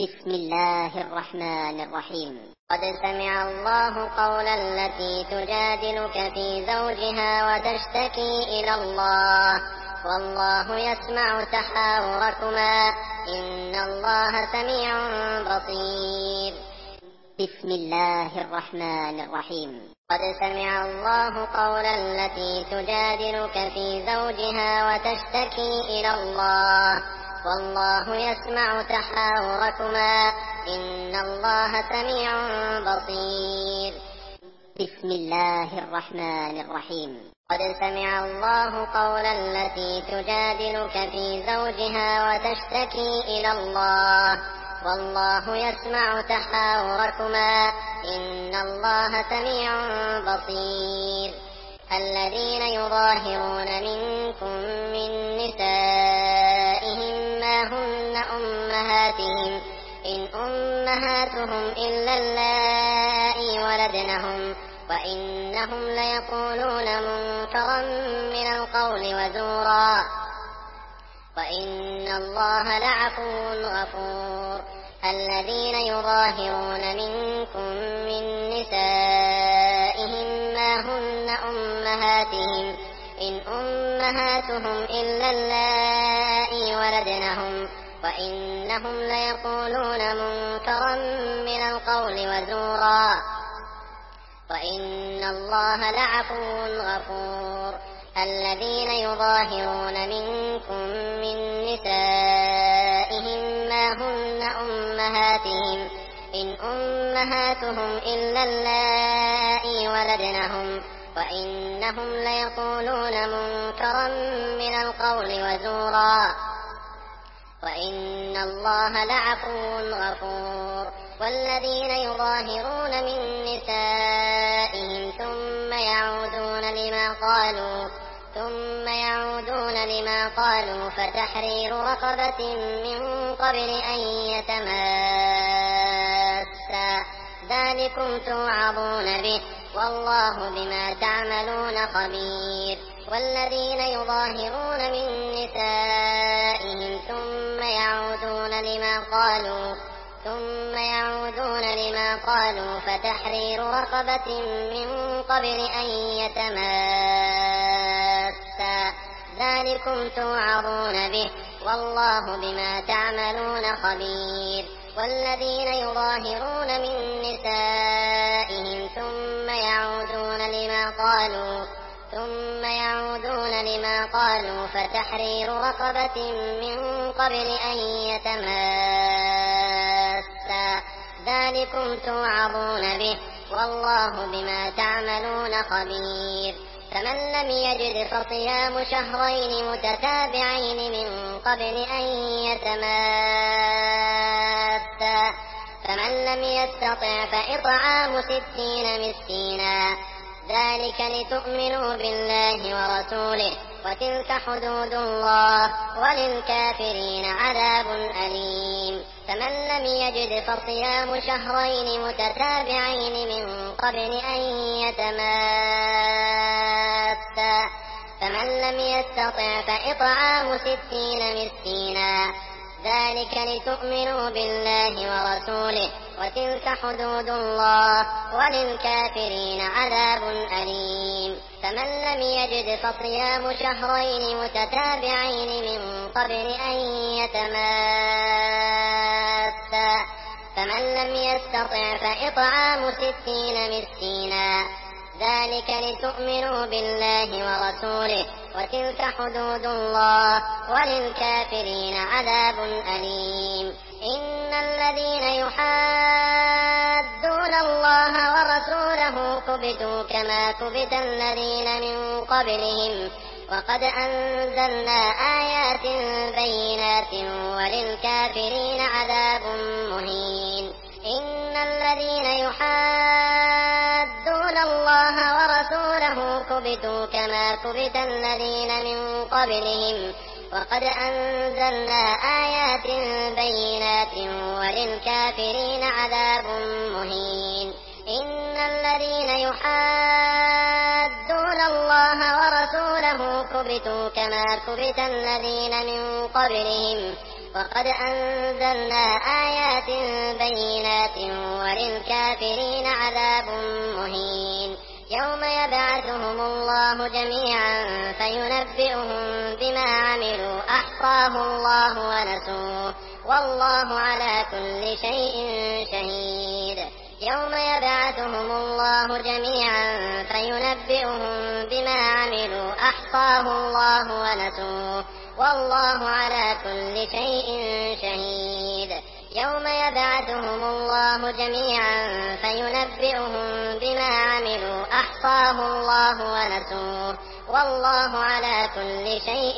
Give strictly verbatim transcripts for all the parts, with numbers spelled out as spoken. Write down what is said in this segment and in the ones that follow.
بسم الله الرحمن الرحيم. قد سمع الله قول التي تجادلك في زوجها وتشتكي إلى الله والله يسمع تحاوركما إن الله سميع بصير. بسم الله الرحمن الرحيم. قد سمع الله قول التي تجادلك في زوجها وتشتكي إلى الله والله يسمع تحاوركما إن الله سميع بصير. بسم الله الرحمن الرحيم. قد سمع الله قول التي تجادلك في زوجها وتشتكي إلى الله والله يسمع تحاوركما إن الله سميع بصير. الذين يظاهرون منكم من نسائهم ما هن أمهاتهم إن أمهاتهم إلا اللائي ولدنهم وإنهم ليقولون منكرا من القول وزورا وإن الله لعفو غفور. الذين يظاهرون منكم من نسائهم ما هن أمهاتهم إن أمهاتهم إلا اللائي ولدنهم وإنهم ليقولون منكرا من القول وزورا وإن الله لعفو غفور. الذين يظاهرون منكم من نسائهم ما هن أمهاتهم إن أمهاتهم إلا اللائي ولدنهم وإنهم ليقولون منكرا من القول وزورا وإن الله لعفو غفور. والذين يظاهرون من نسائهم ثم يعودون لما قالوا ثم يعودون لما قالوا فتحرير رقبة من قبل أن يتماسا ذلكم توعظون به والله بما تعملون خبير. والذين يظاهرون من نسائهم ثم يعودون لما قالوا ثم يعودون لما قالوا فتحرير رقبة من قبل أن يتماسا ذلكم توعظون به والله بما تعملون خبير. والذين يظاهرون من نسائهم ثم يعودون لما قالوا ثم يعودون لما قالوا فتحرير رقبة من قبل أن يتماسا ذلكم توعظون به والله بما تعملون خبير. فمن لم يجد فصيام شهرين متتابعين من قبل أن يتماسا فمن لم يستطع فإطعام ستين مسكينا ذلك لتؤمنوا بالله ورسوله وتلك حدود الله وللكافرين عذاب أليم. فمن لم يجد فصيام شهرين متتابعين من قبل أن يتماسا فمن لم يستطع فإطعام ستين مسكينا ذلك لتؤمنوا بالله ورسوله وتلك حدود الله وللكافرين عذاب أليم. فمن لم يجد فصيام شهرين متتابعين من قبل أن يتماسا فمن لم يستطع فإطعام ستين مسكينا ذلك لتؤمنوا بالله ورسوله وتلك حدود الله وللكافرين عذاب أليم. إن الذين يحادون الله ورسوله كبتوا كما كبت الذين من قبلهم وقد أنزلنا آيات بينات وللكافرين عذاب مهين. إن الذين يحادون الله ورسوله كبتوا كما كبت الذين من قبلهم وقد أنزلنا آيات بينات وللكافرين عذاب مهين. إن الذين يحادون الله ورسوله كبتوا كما كبت الذين من قبلهم وقد أنزلنا آيات بينات وللكافرين عذاب مهين يوم يبعثهم الله جميعا فينبئهم بما عملوا أحصاه الله ونسوه والله على كل شيء شهيد يوم يبعثهم الله جميعا فينبئهم بما عملوا أحصاه الله ونسوه والله على كل شيء شهيد يوم يبعثهم الله جميعا فينبئهم بما عملوا أحصاه الله ونسوه والله على كل شيء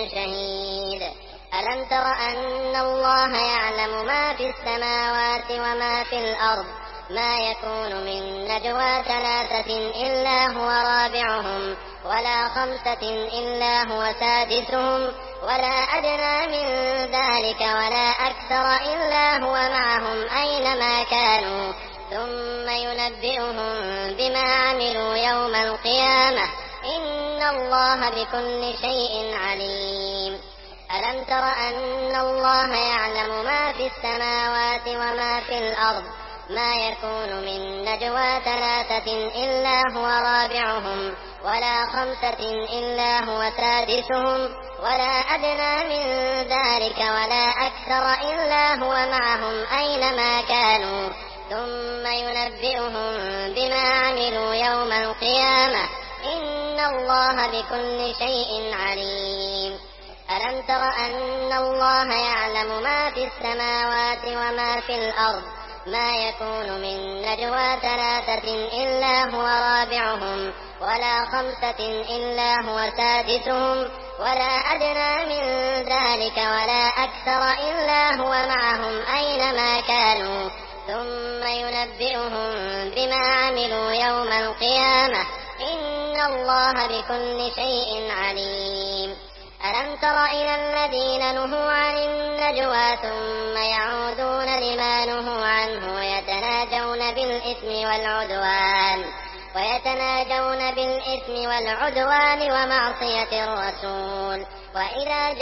شهيد ألم تر أن الله يعلم ما في السماوات وما في الأرض ما يكون من نجوى ثلاثة إلا هو رابعهم ولا خمسة إلا هو سادسهم ولا أدنى من ذلك ولا أكثر إلا هو معهم أينما كانوا ثم ينبئهم بما عملوا يوم القيامة إن الله بكل شيء عليم ألم تر أن الله يعلم ما في السماوات وما في الأرض ما يكون من نجوى ثلاثة إلا هو رابعهم ولا خمسة إلا هو سادسهم ولا أدنى من ذلك ولا أكثر إلا هو معهم أينما كانوا ثم ينبئهم بما عملوا يوم القيامة إن الله بكل شيء عليم ألم تر أن الله يعلم ما في السماوات وما في الأرض ما يكون من نجوى ثلاثة إلا هو رابعهم ولا خمسة إلا هو سادسهم ولا أدنى من ذلك ولا أكثر إلا هو معهم أينما كانوا ثم ينبئهم بما عملوا يوم القيامة إن الله بكل شيء عليم ألم تر إلى الذين نهوا عن النجوى ثم يعودون لما نهوا عنه ويتناجون بالإثم والعدوان ويتناجون بالإثم والعدوان ومعصية الرسول وإذا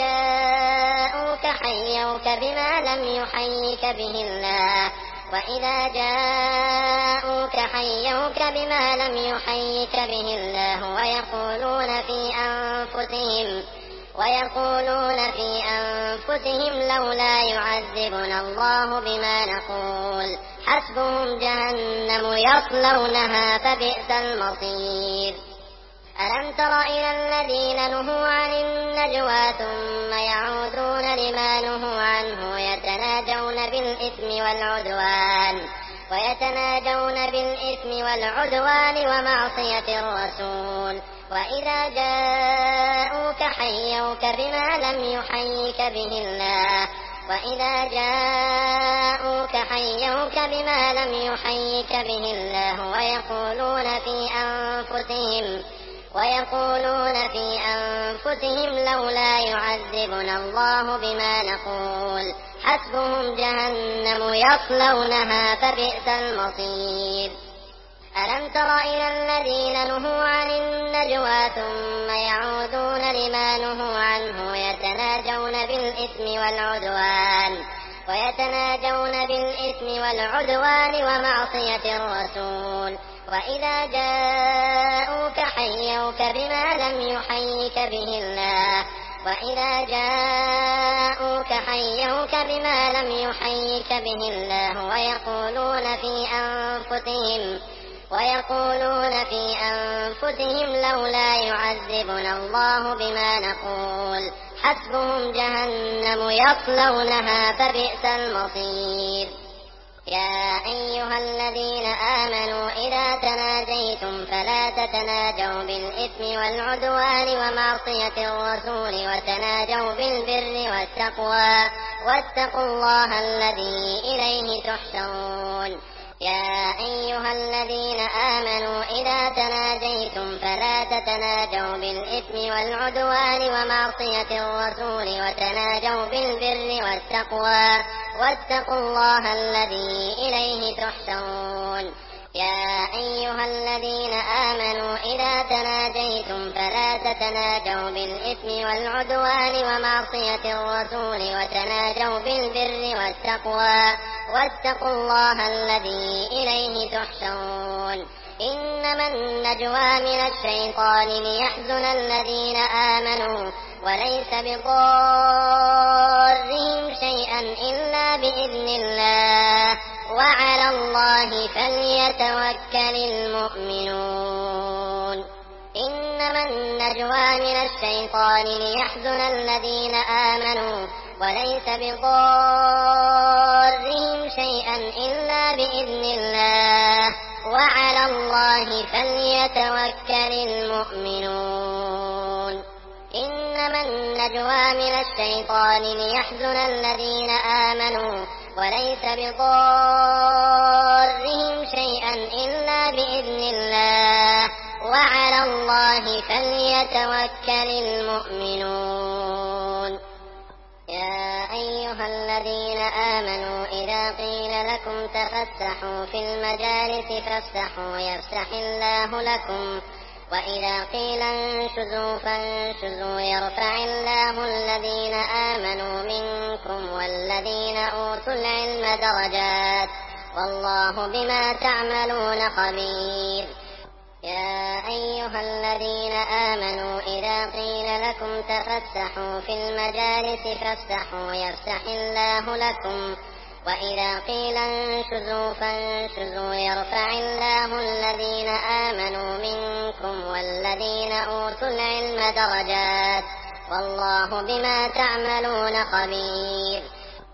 جاءوك حيوك بما لم يحيك به الله وإذا جاءوك حيوك بما لم يحيك به الله ويقولون في أنفسهم ويقولون في أنفسهم لولا يعذبنا الله بما نقول حسبهم جهنم يصلونها فبئس المصير ألم تر إلى الذين نهوا عن النجوى ثم يعودون لما نهوا عنه ويتناجون بالإثم والعدوان ويتناجون بالإثم والعدوان ومعصية الرسول وإذا جاءوك حيوك بما لم يحيك به الله وإذا جاءوك حيوك بما لم يحيك به الله ويقولون في أنفسهم ويقولون في أنفسهم لولا يعذبنا الله بما نقول حسبهم جهنم يصلونها فبئس المصير ألم تر إلى الذين نهوا عن النجوى ثم يعودون لما نهوا عنه ويتناجون بالإثم والعدوان ويتناجون بالإثم والعدوان ومعصية الرسول وإذا جاءوك حيوك بما لم يحيك به الله وإذا جاءوك حيوك بما لم يحيك به الله ويقولون في أنفسهم ويقولون في أنفسهم لولا يعذبنا الله بما نقول حسبهم جهنم يصلونها فبئس المصير يا أيها الذين آمنوا إذا تناجيتم فلا تتناجوا بالإثم والعدوان ومعصية الرسول وتناجوا بالبر والتقوى واتقوا الله الذي إليه تحشرون يا أيها الذين آمنوا إذا تناجيتم فلا تتناجوا بالإثم والعدوان ومعصية الرسول وتناجوا بالبر والتقوى واتقوا الله الذي إليه تحشرون يا أيها الذين آمنوا إذا تناجيتم فلا تتناجوا بالإثم والعدوان ومعصية الرسول وتناجوا بالبر والتقوى واتقوا الله الذي إليه تحشرون إنما النجوى من الشيطان ليحزن الذين آمنوا وليس بضارهم شيئا إلا بإذن الله وعلى الله فليتوكل المؤمنون إنما النجوى من الشيطان ليحزن الذين آمنوا وليس بضارهم شيئا إلا بإذن الله وعلى الله فليتوكل المؤمنون إنما النجوى من الشيطان ليحزن الذين آمنوا وليس بضارهم شيئا إلا بإذن الله وعلى الله فليتوكل المؤمنون يا أيها الذين آمنوا إذا قيل لكم تفسحوا في المجالس فافسحوا يفسح الله لكم وإذا قيل انشزوا فانشزوا يرفع الله الذين آمنوا منكم والذين أوتوا العلم درجات والله بما تعملون خبير يا أيها الذين آمنوا إذا قيل لكم تفسحوا في المجالس فافسحوا يفسح الله لكم وإذا قيل انشزوا فانشزوا يرفع الله الذين آمنوا منكم والذين أوتوا العلم درجات والله بما تعملون خبير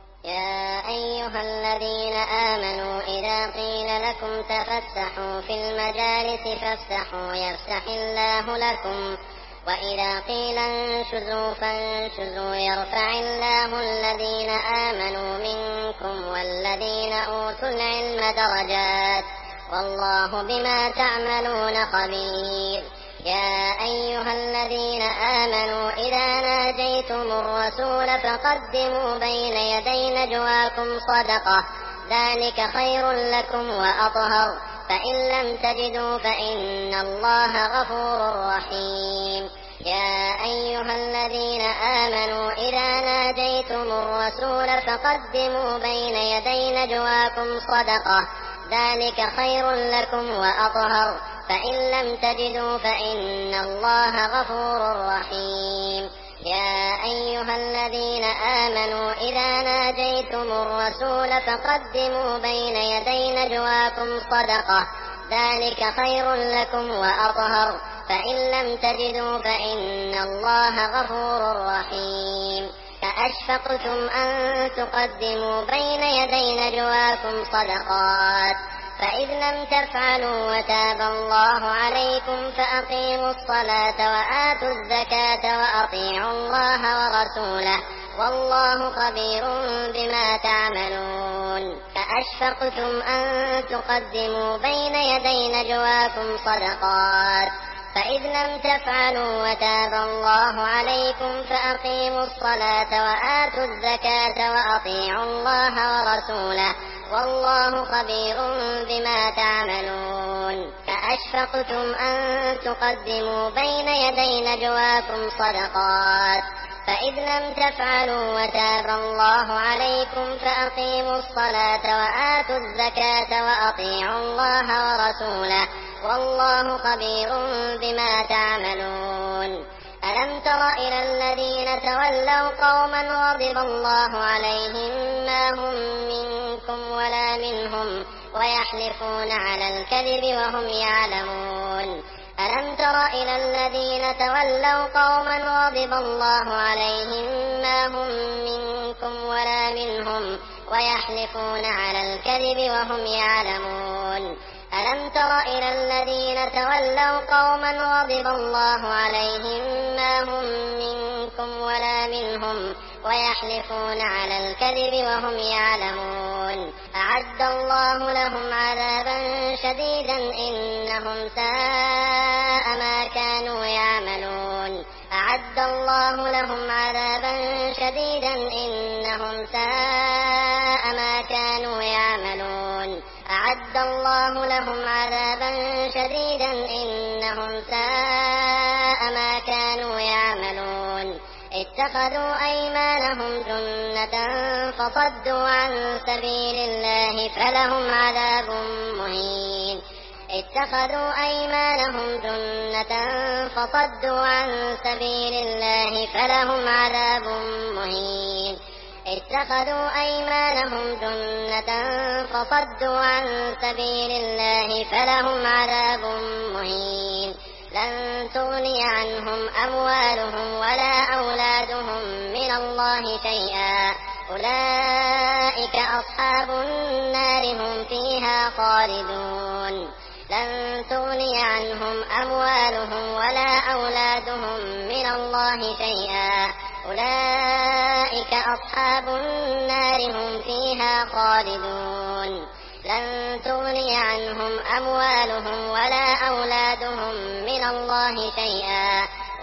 يا أيها الذين آمنوا إذا قيل لكم تفسحوا في المجالس فافسحوا يفسح الله لكم وإذا قيل انشزوا فانشزوا يرفع الله الذين آمنوا منكم والذين أوتوا العلم درجات والله بما تعملون خبير يا أيها الذين آمنوا إذا ناجيتم الرسول فقدموا بين يدي نجواكم صدقة ذلك خير لكم وأطهر فإن لم تجدوا فإن الله غفور رحيم يا أيها الذين آمنوا إذا ناجيتم الرسول فقدموا بين يدي نجواكم صدقة ذلك خير لكم وأطهر فإن لم تجدوا فإن الله غفور رحيم يا أيها الذين آمنوا إذا ناجيتم الرسول فقدموا بين يدي نجواكم صدقة ذلك خير لكم وأطهر فإن لم تجدوا فإن الله غفور رحيم أأشفقتم أن تقدموا بين يدي نجواكم صدقات فإذ لم تفعلوا وتاب الله عليكم فأقيموا الصلاة وآتوا الزكاة وأطيعوا الله ورسوله والله خبير بما تعملون أأشفقتم أن تقدموا بين يدي نجواكم صدقات فإذ لم تفعلوا وتاب الله عليكم فأقيموا الصلاة وآتوا الزكاة وأطيعوا الله ورسوله والله خبير بما تعملون أأشفقتم أن تقدموا بين يدي نجواكم صدقات فإذ لم تفعلوا وتاب الله عليكم فأقيموا الصلاة وآتوا الزكاة وأطيعوا الله ورسوله والله خبير بما تعملون ألم تر إلى الذين تولوا قوما غضب الله عليهم ما هم منكم ولا منهم ويحلفون على الكذب وهم يعلمون ألم تر إلى الذين تولوا قوما غضب الله عليهم ما هم منكم ولا منهم ويحلفون على الكذب وهم يعلمون ألم تر إلى الذين تولوا قوما غضب الله عليهم ما هم منكم ولا منهم ويحلفون على الكذب وهم يعلمون أعد الله لهم عذابا شديدا إنهم ساء ما كانوا يعملون أعد الله لهم عذابا شديدا إنهم ساء ما كانوا يعملون أعد الله لهم عذابا شديدا إنهم ساء ما كانوا يعملون اتخذوا أيمانهم جنة فصدوا عن سبيل الله فلهم عذاب مهين اتخذوا أيمانهم جنة فصدوا عن سبيل الله فلهم عذاب مهين اتخذوا أيمانهم جنة فصدوا عن سبيل الله فلهم عذاب مهين لن تغني عنهم أموالهم ولا أولادهم من الله شيئا أولئك أصحاب النار هم فيها خالدون لن تغني عنهم أموالهم ولا أولادهم من الله شيئا أولئك أصحاب النار هم فيها خالدون لن تغني عنهم أموالهم ولا أولادهم من الله شيئا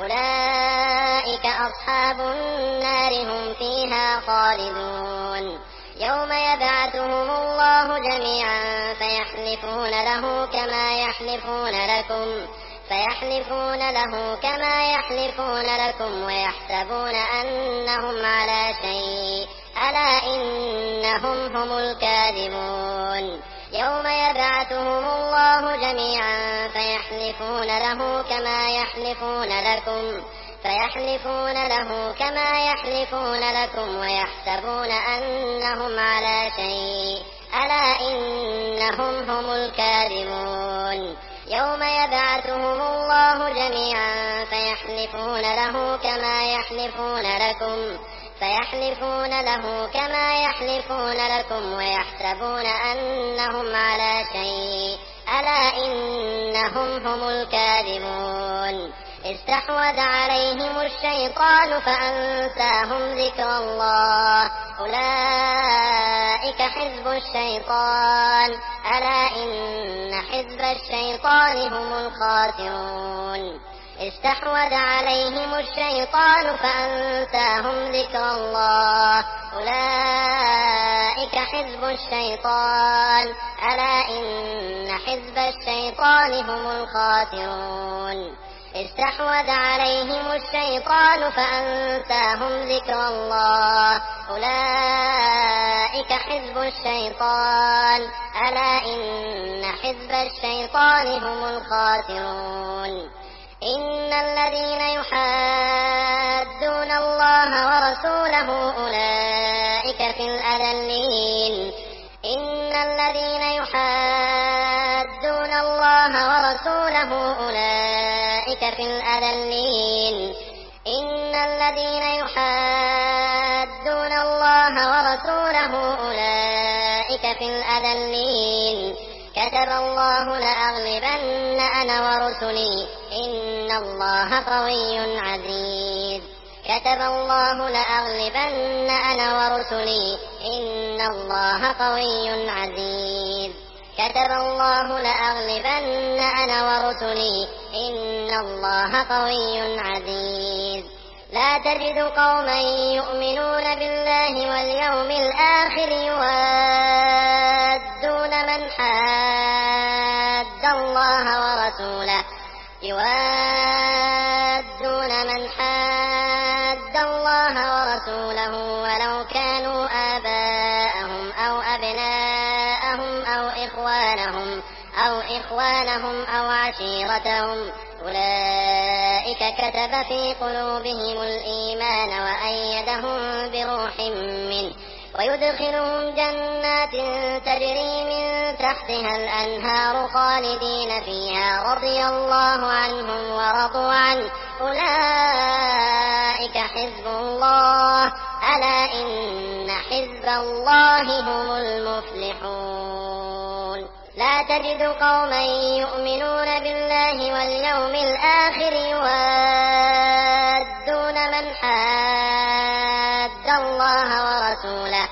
أولئك أصحاب النار هم فيها خالدون يوم يبعثهم الله جميعا فيحلفون له كما يحلفون لكم فيحلفون له كما يحلفون لكم ويحسبون أنهم على شيء ألا إنهم هم الكاذبون يوم يبعثهم الله جميعا فيحلفون له كما يحلفون لكم فيحلفون له كما يحلفون لكم ويحسبون أنهم على شيء ألا إنهم هم الكاذبون يوم يبعثهم الله جميعا فيحلفون له كما يحلفون لكم فيحلفون له كما يحلفون لكم ويحسبون أنهم على شيء ألا إنهم هم الكاذبون استحوذ عليهم الشيطان فأنساهم ذكر الله أولئك حزب الشيطان ألا إن حزب الشيطان هم الخاسرون استحوذ عليهم الشيطان فأنساهم ذكر الله أولئك حزب الشيطان ألا إن حزب الشيطان هم الخاسرون استحوذ عليهم الشيطان فأنساهم ذكر الله أولئك حزب الشيطان ألا إن حزب الشيطان هم الخاسرون إن الذين يحادون الله ورسوله أولئك في الأذلين إن الذين يحادون الله ورسوله أولئك في الأذلين إن الذين يحادون الله ورسوله أولئك في الأذلين كتب الله لأغلبن أنا ورسلي إن الله قوي عزيز كتب الله لأغلبن أنا ورسلي إن الله قوي عزيز كتب الله لأغلبن أنا ورسلي إن الله قوي عزيز لا تجد قوما يؤمنون بالله واليوم الآخر يوادون من حاد الله ورسوله يوادون من حاد الله ورسوله ولو كانوا آباءهم أو أبناءهم أو إخوانهم أو إخوانهم أو عشيرتهم أولئك كتب في قلوبهم الإيمان وأيدهم بروح منه ويدخلهم جنات تجري من تحتها الأنهار خالدين فيها رضي الله عنهم ورضوا عنه أولئك حزب الله ألا إن حزب الله هم المفلحون لا تجد قوما يؤمنون بالله واليوم الآخر يوادون من حاد الله ورسوله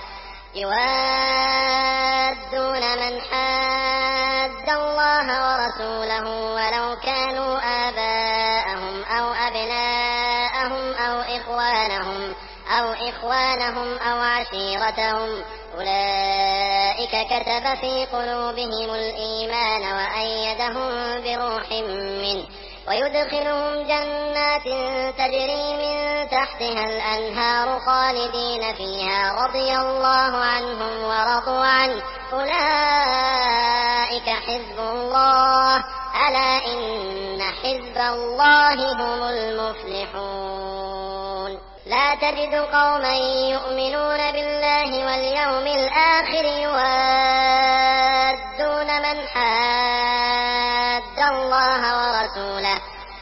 يوادون من حاد الله ورسوله ولو كانوا آباءهم أو أبناءهم أو إخوانهم أو إخوانهم أو عشيرتهم أولئك أولئك كتب في قلوبهم الإيمان وأيدهم بروح منه ويدخلهم جنات تجري من تحتها الأنهار خالدين فيها رضي الله عنهم ورضوا عنه أولئك حزب الله ألا إن حزب الله هم المفلحون لا تجد قوما يؤمنون بالله واليوم الآخر يوادون من حاد الله ورسوله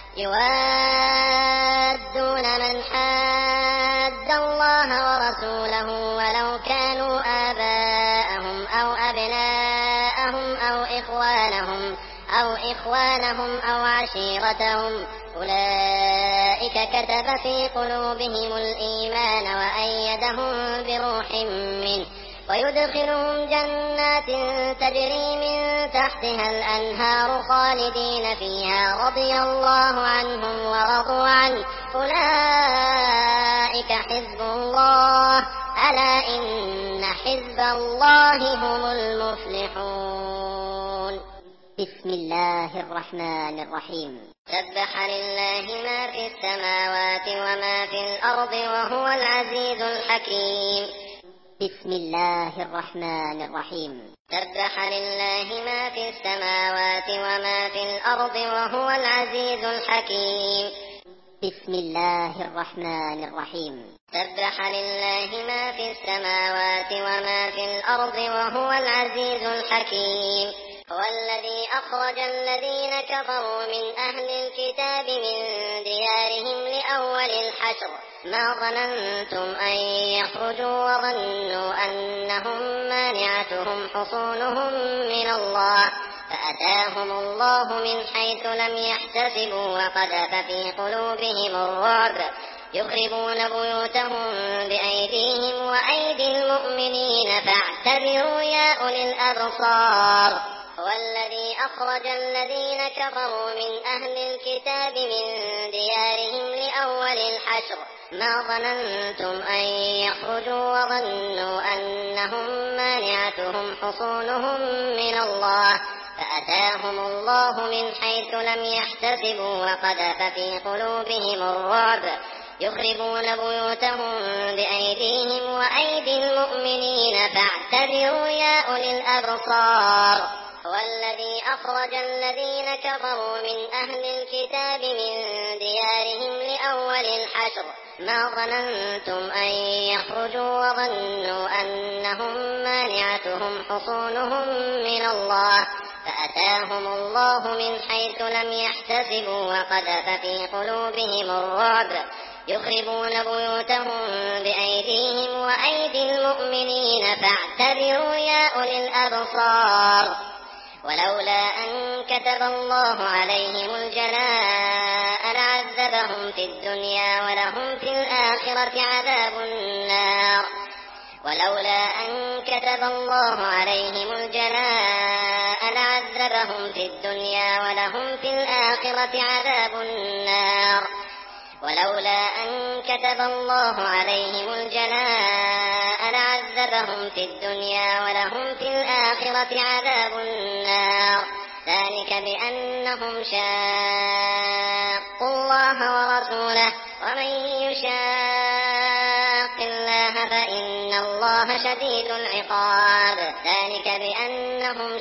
يوادون من حاد الله ورسوله ولو كانوا آباءهم أو أبناءهم أو إخوانهم أو إخوانهم أو عشيرتهم أولئك كتب في قلوبهم الإيمان وأيدهم بروح منه ويدخلهم جنات تجري من تحتها الأنهار خالدين فيها رضي الله عنهم ورضوا عنه أولئك حزب الله ألا إن حزب الله هم المفلحون بسم الله الرحمن الرحيم سبح لله ما في السماوات وما في الأرض وهو العزيز الحكيم بسم الله الرحمن الرحيم سبح لله ما في السماوات وما في الأرض وهو العزيز الحكيم بسم الله الرحمن الرحيم سبح لله ما في السماوات وما في الأرض وهو العزيز الحكيم هو الذي أخرج الذين كفروا من أهل الكتاب من ديارهم لأول الحشر ما ظننتم أن يخرجوا وظنوا أنهم مانعتهم حصونهم من الله فأتاهم الله من حيث لم يحتسبوا وقذف في قلوبهم الرعب يخربون بيوتهم بأيديهم وأيدي المؤمنين فاعتبروا يا أولي الأبصار هو الذي أخرج الذين كفروا من أهل الكتاب من ديارهم لأول الحشر ما ظننتم أن يخرجوا وظنوا أنهم مانعتهم حصونهم من الله فأتاهم الله من حيث لم يحتسبوا وقذف في قلوبهم الرعب يخربون بيوتهم بأيديهم وأيدي المؤمنين فاعتبروا يا أولي الأبصار هو الذي أخرج الذين كفروا من أهل الكتاب من ديارهم لأول الحشر ما ظننتم أن يخرجوا وظنوا أنهم مانعتهم حصونهم من الله فأتاهم الله من حيث لم يحتسبوا وقذف في قلوبهم الرعب يخربون بيوتهم بأيديهم وأيدي المؤمنين فاعتبروا يا أولي الأبصار ولولا أن كتب الله عليهم الجلاء لعذبهم في الدنيا ولهم في الآخرة عذاب النار ولولا أن كتب الله عليهم الجلاء لعذبهم في الدنيا ولهم في الآخرة عذاب النار ولولا أن كتب الله عليهم الجلاء لعذبهم في الدنيا ولهم في الآخرة عذاب النار ذلك بأنهم شاقوا الله ورسوله ومن يشاق الله فإن الله شديد العقاب ذلك بأنهم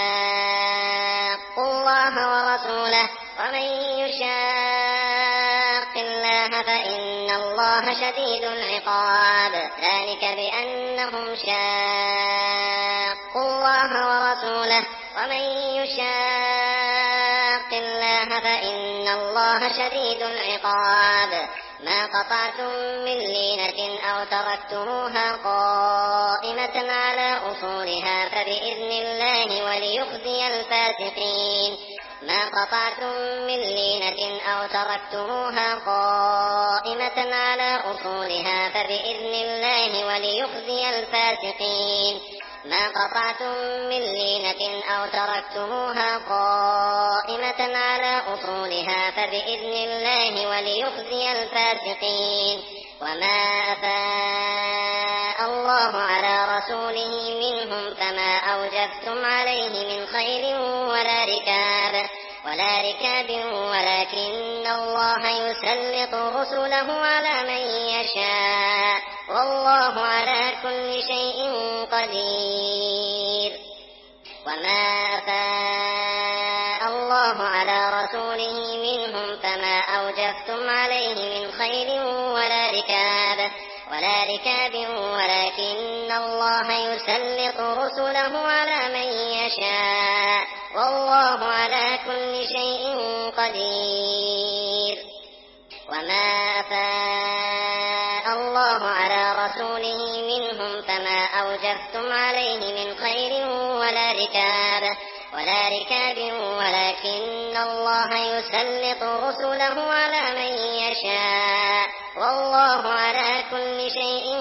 شاقوا الله ورسوله ومن يشاق الله فإن الله شديد العقاب ذلك بأنهم شاقوا الله ورسوله ومن يشاق الله فإن الله شديد العقاب ما قطعتم من لينة أو تركتموها قائمة على أصولها فبإذن الله وليخزي الفاسقين ما قطعتم من لينة أو تركتموها قائمة على أصولها فبإذن الله وليخزي الفاسقين ما قطعتم من لينة أو تركتموها قائمة على أصولها فبإذن الله وليخزي الفاسقين وما أفاء الله الله على رسوله منهم فما أوجفتم عليه من خيل ولا ركاب ولا ركاب ولكن الله يسلط رسله على من يشاء والله على كل شيء قدير. وما أفاء الله على رسوله منهم فما أوجفتم عليه من خيل ولا ركاب ولا ركاب ولكن الله يسلط رسله على من يشاء والله على كل شيء قدير. وما أفاء الله على رسوله منهم فما أوجفتم عليه من خيل ولا ركاب ولا ركاب ولكن الله يسلط رسله على من يشاء والله على كل شيء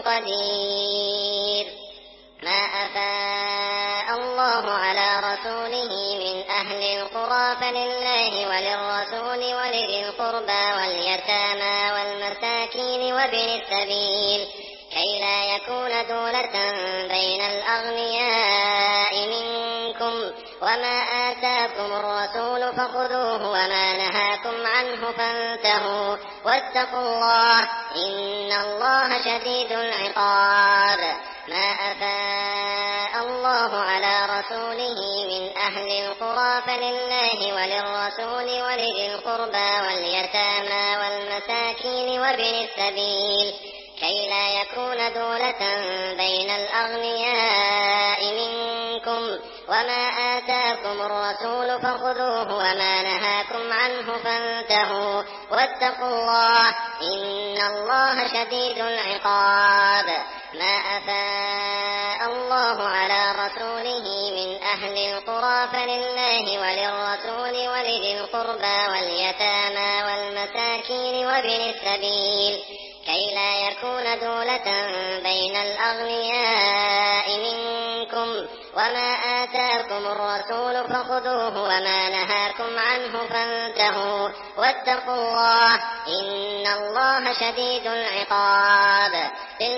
قدير. ما أفاء الله على رسوله من أهل القرى فلله وللرسول ولذي القربى واليتامى والمساكين وابن السبيل كي لا يكون دولة بين الأغنياء منكم وما آتاكم الرسول فخذوه وما نهاكم عنه فانتهوا واتقوا الله إن الله شديد العقاب. ما أفاء الله على رسوله من أهل القرى فلله وللرسول ولذي القربى واليتامى والمساكين وابن السبيل كي لا يكون دولة بين الأغنياء منكم وما آتاكم الرسول فخذوه وما نهاكم عنه فانتهوا واتقوا الله إن الله شديد العقاب. ما أفاء الله على رسوله من أهل القرى فلله وللرسول ولذي القربى واليتامى والمساكين وابن السبيل كي لا يكون دولة بين الأغنياء منكم وما آتاكم الرسول فخذوه وما نهاكم عنه فانتهوا واتقوا الله إن الله شديد العقاب.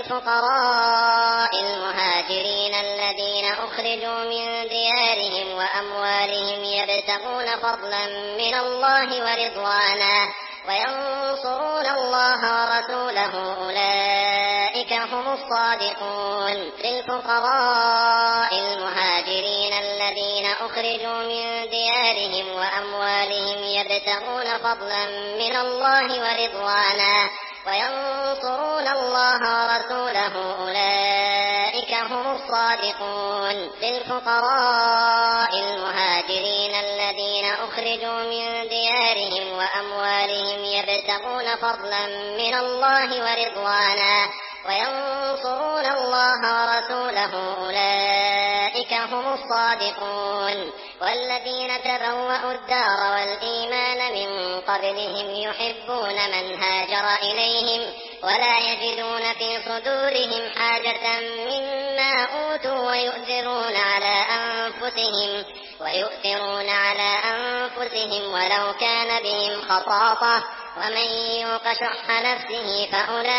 للفقراء المهاجرين الذين أخرجوا من ديارهم وأموالهم يبتغون فضلا من الله ورضوانا وينصرون الله ورسوله أولئك هم الصادقون. للفقراء المهاجرين الذين أخرجوا من ديارهم وأموالهم يبتغون فضلا من الله ورضوانا وينصرون الله ورسوله أولئك هم الصادقون. للفقراء المهاجرين الذين أخرجوا من ديارهم وأموالهم يبتغون فضلا من الله ورضوانا وينصرون الله ورسوله أولئك هم الصادقون. والذين تبوأوا الدار والإيمان من قبلهم يحبون من هاجر إليهم ولا يجدون في صدورهم حاجة مما أوتوا ويؤثرون على أنفسهم ويؤثرون على أنفسهم ولو كان بهم خصاصة ومن يوق شح نفسه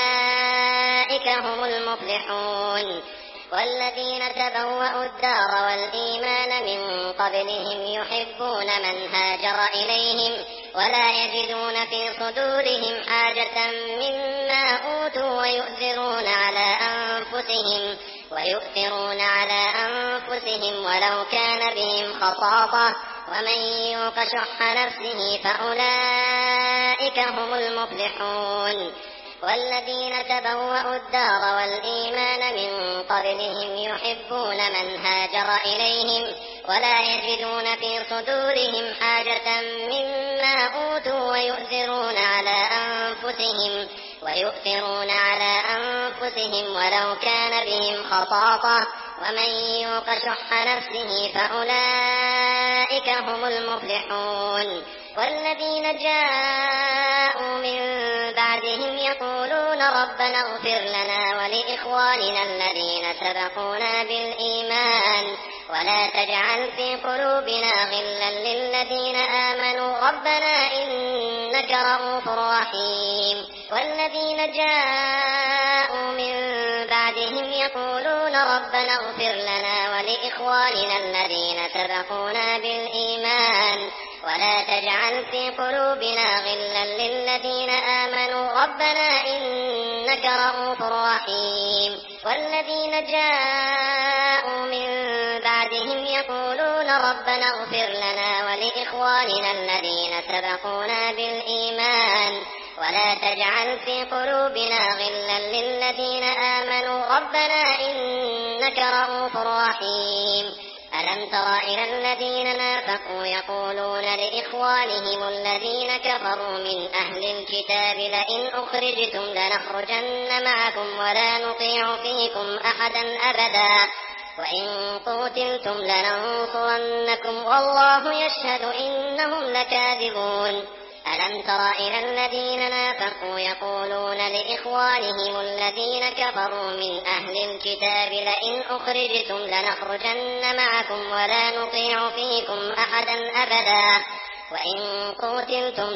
فأولئك هم المفلحون. والذين تبوأوا الدار والإيمان من قبلهم يحبون من هاجر إليهم ولا يجدون في صدورهم حاجة مما أوتوا ويؤثرون على أنفسهم ويؤثرون على أنفسهم ولو كان بهم خصاصة ومن يوق شح نفسه فأولئك هم المفلحون. والذين تبوأوا الدار والإيمان من قبلهم يحبون من هاجر إليهم ولا يجدون في صدورهم حاجة مما أوتوا ويؤثرون على أنفسهم ويؤثرون على أنفسهم ولو كان بهم خصاصة ومن يوق شح نفسه فأولئك هم المفلحون. والذين جاءوا من بعدهم يقولون ربنا اغفر لنا ولإخواننا الذين سبقونا بالإيمان ولا تجعل في قلوبنا غلا للذين آمنوا ربنا إنك رؤوف رحيم. والذين جاءوا من بعدهم يقولون ربنا اغفر لنا ولإخواننا الذين سبقونا بالإيمان ولا تجعل في قلوبنا غلا للذين آمنوا ربنا إنك رؤوف رحيم. والذين جاءوا من بعدهم يقولون ربنا اغفر لنا ولإخواننا الذين سبقونا بالإيمان ولا تجعل في قلوبنا غلا للذين آمنوا ربنا إنك رؤوف رحيم. ألم تر إلى الذين نافقوا يقولون لإخوانهم الذين كفروا من أهل الكتاب لئن أخرجتم لنخرجن معكم ولا نطيع فيكم أحدا أبدا وإن قتلتم لننصرنكم والله يشهد إنهم لكاذبون. ألم تر إلى الذين نافقوا يقولون لإخوانهم الذين كفروا من أهل الكتاب لئن أخرجتم لنخرجن معكم ولا نطيع فيكم أحدا أبدا وإن قتلتم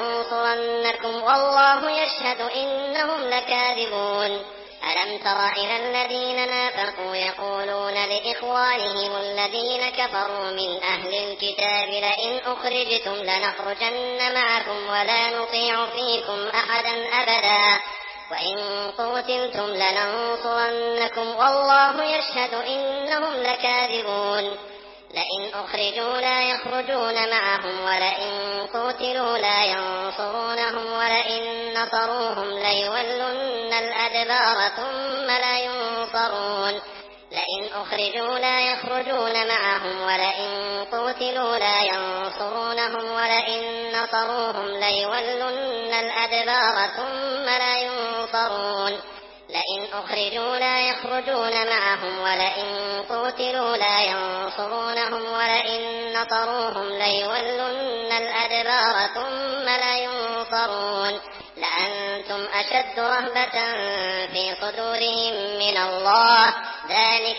لننصرنكم والله يشهد إنهم لكاذبون. ألم تر إلى الذين نافقوا يقولون لإخوانهم الذين كفروا من أهل الكتاب لئن أخرجتم لنخرجن معكم ولا نطيع فيكم أحدا أبدا وإن قتلتم لننصرنكم والله يشهد إنهم لكاذبون. لئن أخرجوا لا يخرجون معهم ولئن قتلوا لا ينصرونهم ولئن نصروهم ليولن الأدبار ثم لا ينصرون. لئن أخرجوا لا يخرجون معهم ولئن قتلوا لا ينصرونهم ولئن نصروهم ليولن الأدبار ثم لا ينصرون. لئن أخرجوا لا يخرجون معهم ولئن قتلوا لا ينصرونهم ولئن نصروهم ليولن الأدبار ثم لا ينصرون. لأنتم أشد رهبة في صدورهم من الله ذلك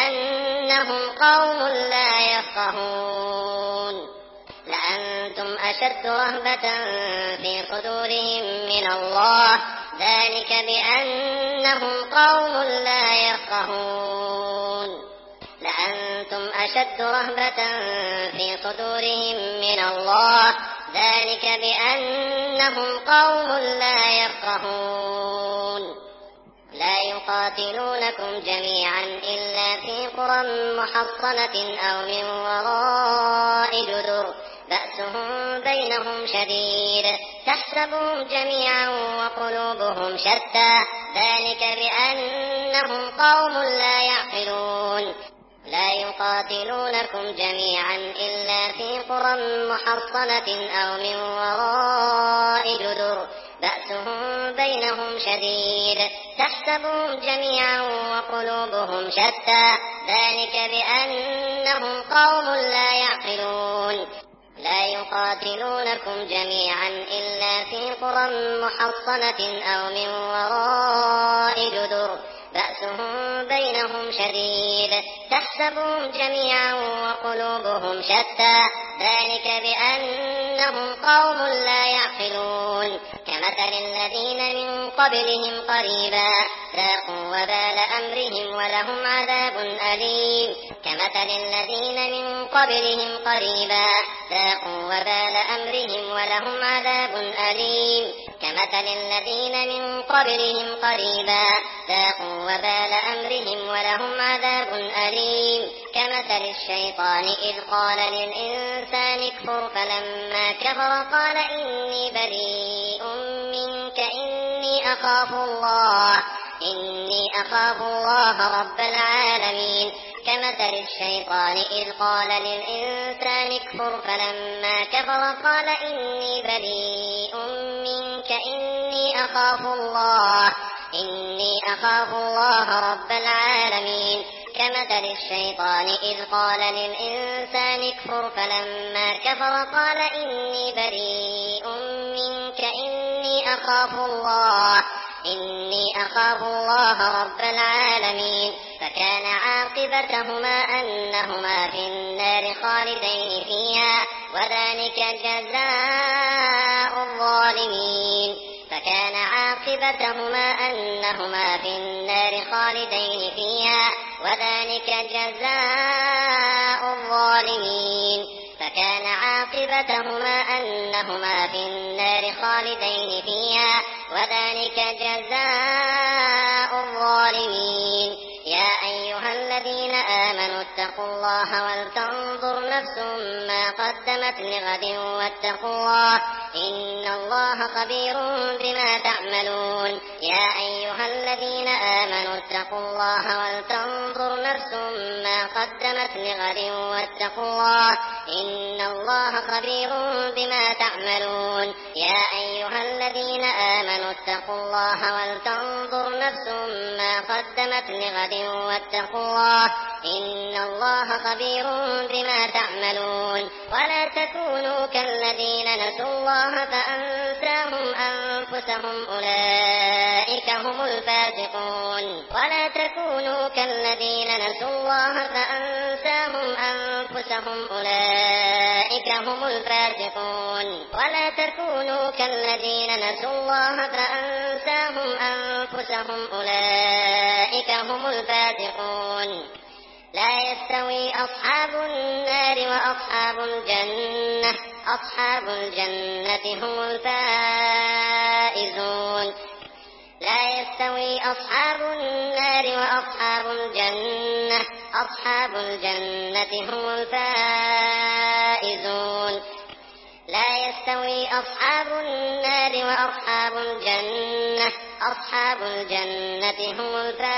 بأنهم قوم لا يفقهون. لأنتم أشد رهبة في صدورهم من الله ذلك بأنهم قوم لا يفقهون. لأنتم أشد رهبة في صدورهم من الله ذلك بأنهم قوم لا يفقهون. لا يقاتلونكم جميعا إلا في قرى محصنة أو من وراء جدر بأسهم بينهم شديد تحسبهم جميعا وقلوبهم شتى ذلك بأنهم قوم لا يعقلون. لا يقاتلونكم جميعا إلا في قرى محصنة أو من وراء جدر بأسهم بينهم شديد تحسبهم جميعا وقلوبهم شتى ذلك بأنهم قوم لا يعقلون. لا يقاتلونكم جميعا إلا في قرى محصنة أو من وراء جدر بأسهم بينهم شديد تحسبهم جميعا وقلوبهم شتى ذلك بأنهم قوم لا يعقلون. كمثل الذين من قبلهم قريبا ذاقوا وبال أمرهم ولهم عذاب أليم. كمثل الذين من قبلهم قريبا ذاقوا وبال أمرهم ولهم عذاب أليم. كمثل الذين من قبلهم قريبا ذاقوا وبال أمرهم ولهم عذاب أليم. كمثل الشيطان إذ قال للإنسان اكفر فلما كفر قال إني بريء منك إني أخاف الله إني أخاف الله رب العالمين. كمثل الشيطان إذ قال للإنسان اكفر فلما كفر قال إني بريء منك إني أخاف الله إني أخاف الله رب العالمين. كمثل الشيطان إذ قال للإنسان اكفر فلما كفر قال إني بريء منك إني أخاف الله إني أخاف الله رب العالمين. فكان عاقبتهما أنهما في النار خالدين فيها وذلك جزاء الظالمين. فكان عاقبتهما أنهما في النار خالدين فيها وذلك جزاء الظالمين فكان عاقبتهما أنهما في النار خالدين فيها وذلك جزاء الظالمين يا أيها الذين آمنوا اتقوا الله ولتنظر نفس ما قدمت لغد واتقوا الله إن الله خبير بما تعملون يا أيها الذين آمنوا اتقوا الله ولتنظر نفس ما قدمت لغد واتقوا الله إن الله خبير بما تعملون يا أيها الذين آمنوا اتقوا الله ولتنظر نفس ما قدمت لغد واتقوا الله إن الله خبير بما تعملون ولا تكونوا كالذين نسوا الله فأنساهم أنفسهم أولئك هم الفاسقون ولا تكونوا كالذين نسوا الله فأنساهم أنفسهم أولئك هم الفاسقون ولا تكونوا كالذين نسوا الله فأنساهم أنفسهم أولئك هم الفاسقون لا يستوي أصحاب النار وأصحاب الجنة أصحاب الجنة هم الفائزون لا يستوي أصحاب النار وأصحاب الجنة أصحاب الجنة هم الفائزون لا يستوي أصحاب النار وأصحاب الجنة أصحاب الجنة هم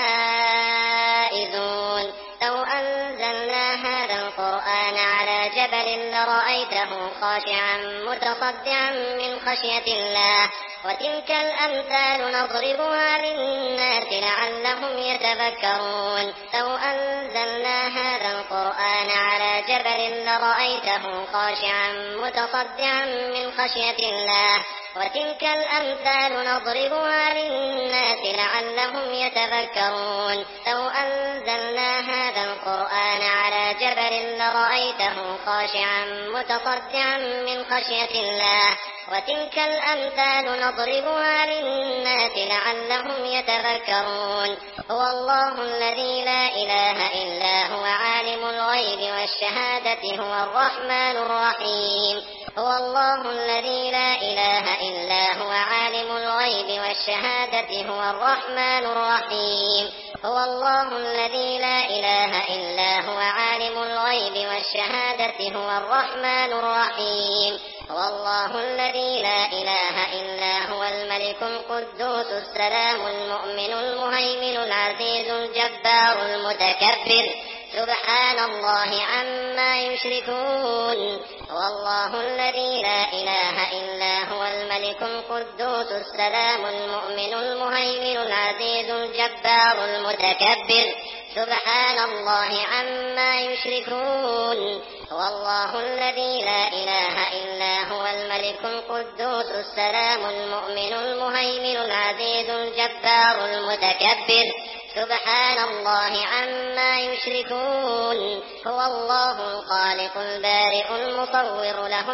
الفائزون لو أنزلنا هذا القرآن على جبل لرأيته خاشعا متصدعا من خشية الله وتلك الأمثال نضربها للناس لعلهم يتذكرون لو أنزلنا هذا القرآن على جبل لرأيته خاشعا متصدعا من خشية الله وتلك الأمثال نضربها للناس لعلهم يتذكرون لو أنزلنا هذا القرآن على جبل لرأيته خاشعا متصدعا من خشية الله وتلك الأمثال نضربها للناس لعلهم يتذكرون هو الله الذي لا إله إلا هو عالم الغيب والشهادة هو الرحمن الرحيم هو الله الذي لا إله إلا هو عالم الغيب والشهادة هو الرحمن الرحيم هو الله الذي لا إله إلا هو عالم الغيب والشهادة هو الرحمن الرحيم هو الله الذي لا إله إلا هو الملك القدوس السلام المؤمن المهيمن العزيز الجبار المتكبر سبحان الله عما يشركون هو الله الذي لا إله إلا هو الملك القدوس السلام المؤمن المهيمن العزيز الجبار المتكبر سبحان الله عما يشركون هو الله الذي لا إله إلا هو الملك القدوس السلام المؤمن المهيمن العزيز الجبار المتكبر سبحان الله عما يشركون هو الله الخالق البارئ المصور له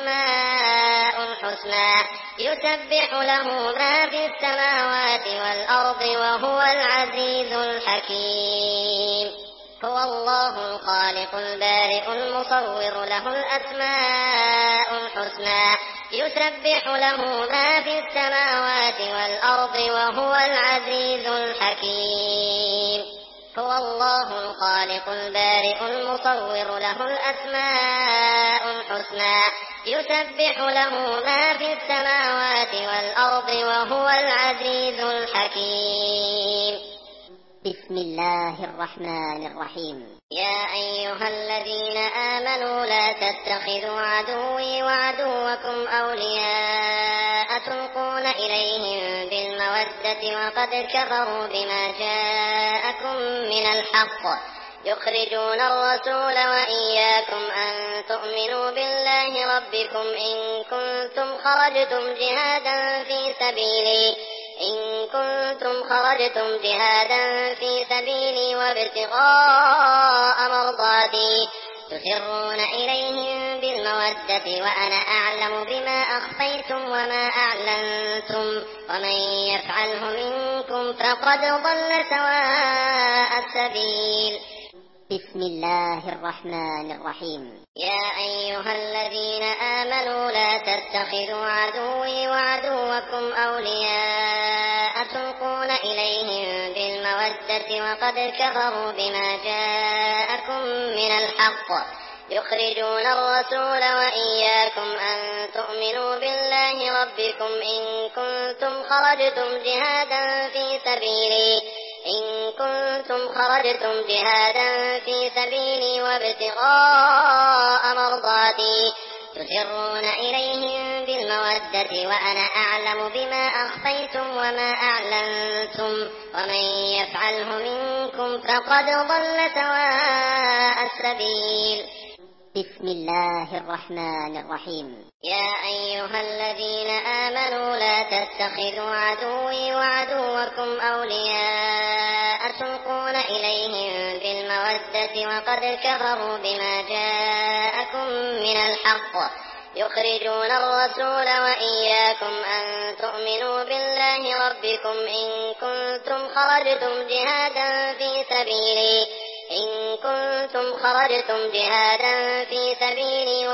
الأسماء الحسنى يسبح له ما في السماوات والأرض وهو العزيز الحكيم هو الله الخالق البارئ المصور له الأسماء الحسنى يسبح له ما في السماوات والأرض وهو العزيز الحكيم هو الله الخالق البارئ المصور له الأسماء الحسنى يسبح له ما في السماوات والأرض وهو العزيز الحكيم بسم الله الرحمن الرحيم يا أيها الذين آمنوا لا تتخذوا عدوي وعدوكم أولياء تلقون إليهم بالمودة وقد كفروا بما جاءكم من الحق يخرجون الرسول وإياكم أن تؤمنوا بالله ربكم إن كنتم خرجتم جهادا في سبيلي إن كنتم خرجتم جهادا في سبيلي وابتغاء مرضاتي تسرون إليهم بالمودة بالمودة وأنا أعلم بما أخفيتم وما أعلنتم ومن يفعله منكم فقد ضل سواء السبيل. بسم الله الرحمن الرحيم. يا أيها الذين آمنوا لا تتخذوا عدوي وعدوكم أولياء تلقون إليهم بالمودة وقد كفروا بما جاءكم من الحق يخرجون الرسول وإياكم أن تؤمنوا بالله ربكم إن كنتم خرجتم جهادا في سبيلي إن كنتم خرجتم جهادا في سبيلي وابتغاء مرضاتي تسرون إليهم بالمودة وأنا أعلم بما أخفيتم وما أعلنتم ومن يفعله منكم فقد ضل سواء السبيل. بسم الله الرحمن الرحيم. يا أيها الذين آمنوا لا تتخذوا عدوي وعدوكم أولياء تلقون إليهم بالمودة وقد كفروا بما جاءكم من الحق يخرجون الرسول وإياكم أن تؤمنوا بالله ربكم إن كنتم خرجتم جهادا في سبيلي إن كنتم خرجتم جهادا في سبيلي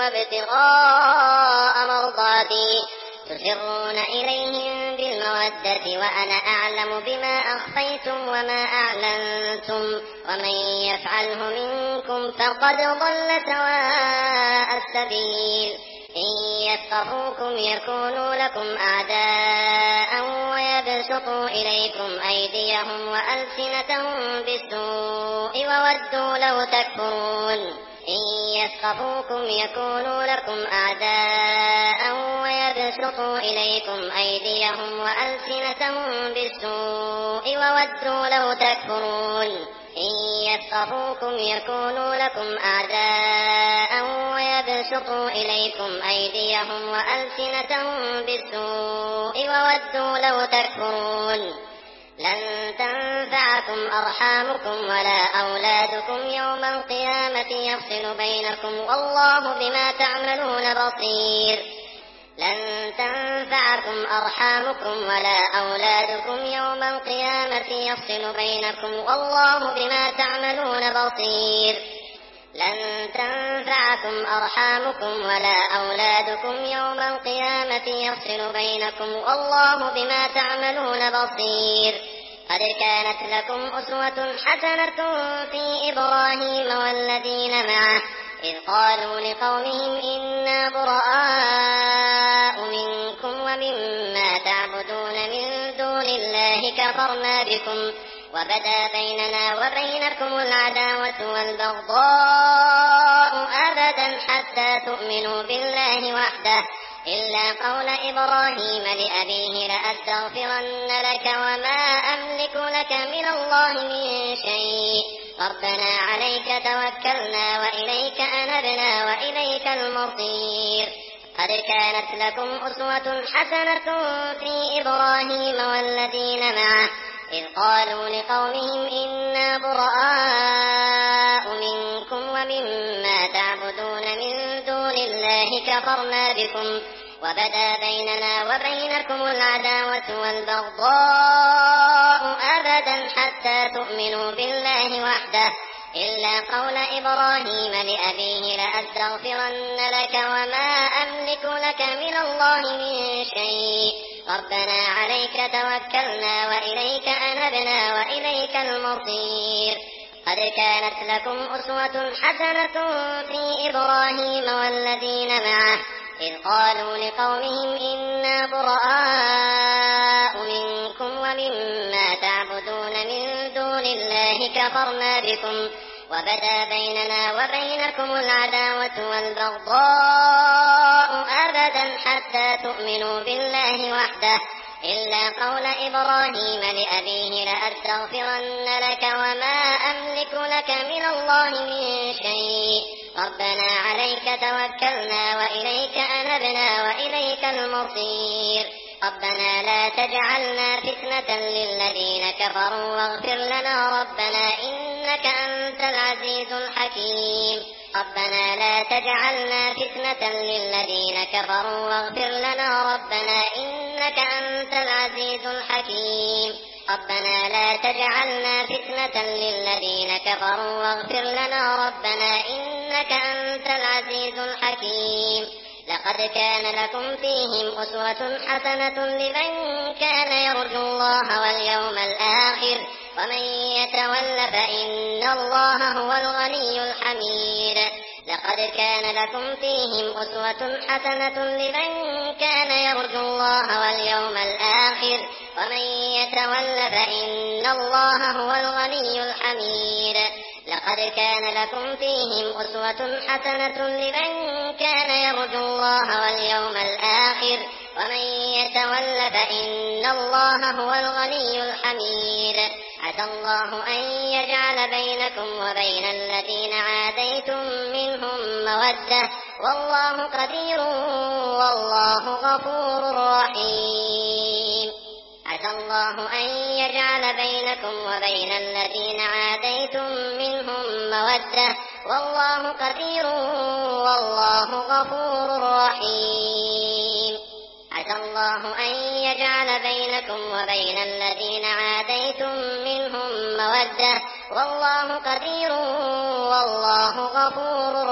وابتغاء مرضاتي تسرون إليهم بالمودة وأنا أعلم بما أخفيتم وما أعلنتم ومن يفعله منكم فقد ضل سواء السبيل. إن يثقفوكم يكونوا لكم أعداء ويبسطوا إليكم أيديهم وألسنتهم بالسوء وودوا لو تكفرون. إن يثقفوكم يكونوا لكم أعداء ويبسطوا إليكم أيديهم وألسنتهم بالسوء وودوا لو تكفرون. إن يثقفوكم يكونوا لكم أعداء ويبسطوا إليكم أيديهم وألسنتهم بالسوء وودوا لو تكفرون. لن تنفعكم أرحامكم ولا أولادكم يوم القيامة يفصل بينكم والله بما تعملون بصير. لن تنفعكم أرحامكم ولا أولادكم يوم القيامة يفصل بينكم والله بما تعملون بصير. لن تنفعكم أرحامكم ولا أولادكم يوم القيامة يفصل بينكم والله بما تعملون بصير. قد كانت لكم أسوة حسنة في إبراهيم والذين معه إذ قالوا لقومهم إنا براء منكم ومما تعبدون من دون الله كفرنا بكم وبدا بيننا وبينكم العداوة والبغضاء أبدا حتى تؤمنوا بالله وحده إلا قول إبراهيم لأبيه لأستغفرن لك وما أملك لك من الله من شيء ربنا عليك توكلنا وإليك أنبنا وإليك المصير. قد كانت لكم أسوة حسنة في إبراهيم والذين معه إذ قالوا لقومهم إنا براء منكم ومما تعبدون من دون الله كفرنا بكم وبدا بيننا وبينكم العداوة والبغضاء أبدا حتى تؤمنوا بالله وحده إلا قول إبراهيم لأبيه لأستغفرن لك وما أملك لك من الله من شيء ربنا عليك توكلنا وإليك أنبنا وإليك المصير. قد كانت لكم أسوة حسنة في إبراهيم والذين معه إذ قالوا لقومهم إنا براء منكم ومما تعبدون من دون الله كفرنا بكم وبدا بيننا وبينكم العداوة والبغضاء أبدا حتى تؤمنوا بالله وحده إلا قول إبراهيم لأبيه لأستغفرن لك وما أملك لك من الله من شيء ربنا عليك توكلنا وإليك أنبنا وإليك المصير. ربنا لا تجعلنا فتنة للذين كفروا واغفر لنا ربنا إنك أنت العزيز الحكيم. ربنا لا تجعلنا فتنة للذين كفروا واغفر لنا ربنا إنك أنت العزيز الحكيم ربنا لا تجعلنا فتنة للذين كفروا واغفر لنا ربنا إنك أنت العزيز الحكيم لقد كان لكم فيهم أسوة حسنة لمن كان يرجو الله واليوم الآخر ومن يتول فإن الله هو الغني الحميد لقد كان لكم فيهم أسوة حسنة لمن كان يرجو الله واليوم الآخر ومن يتول فإن الله هو الغني الحميد لقد كان لكم فيهم أسوة حسنة لمن كان يرجو الله واليوم الآخر ومن يتول فإن الله هو الغني الحميد عسى الله أن يجعل بينكم وبين الذين عاديتم منهم مودة والله قدير والله غفور رحيم عسى الله أن يجعل بينكم وبين الذين عاديتم منهم مودة والله قدير والله غفور رحيم عسى الله أن يجعل بينكم وبين الذين عاديتم منهم مودة والله قدير والله غفور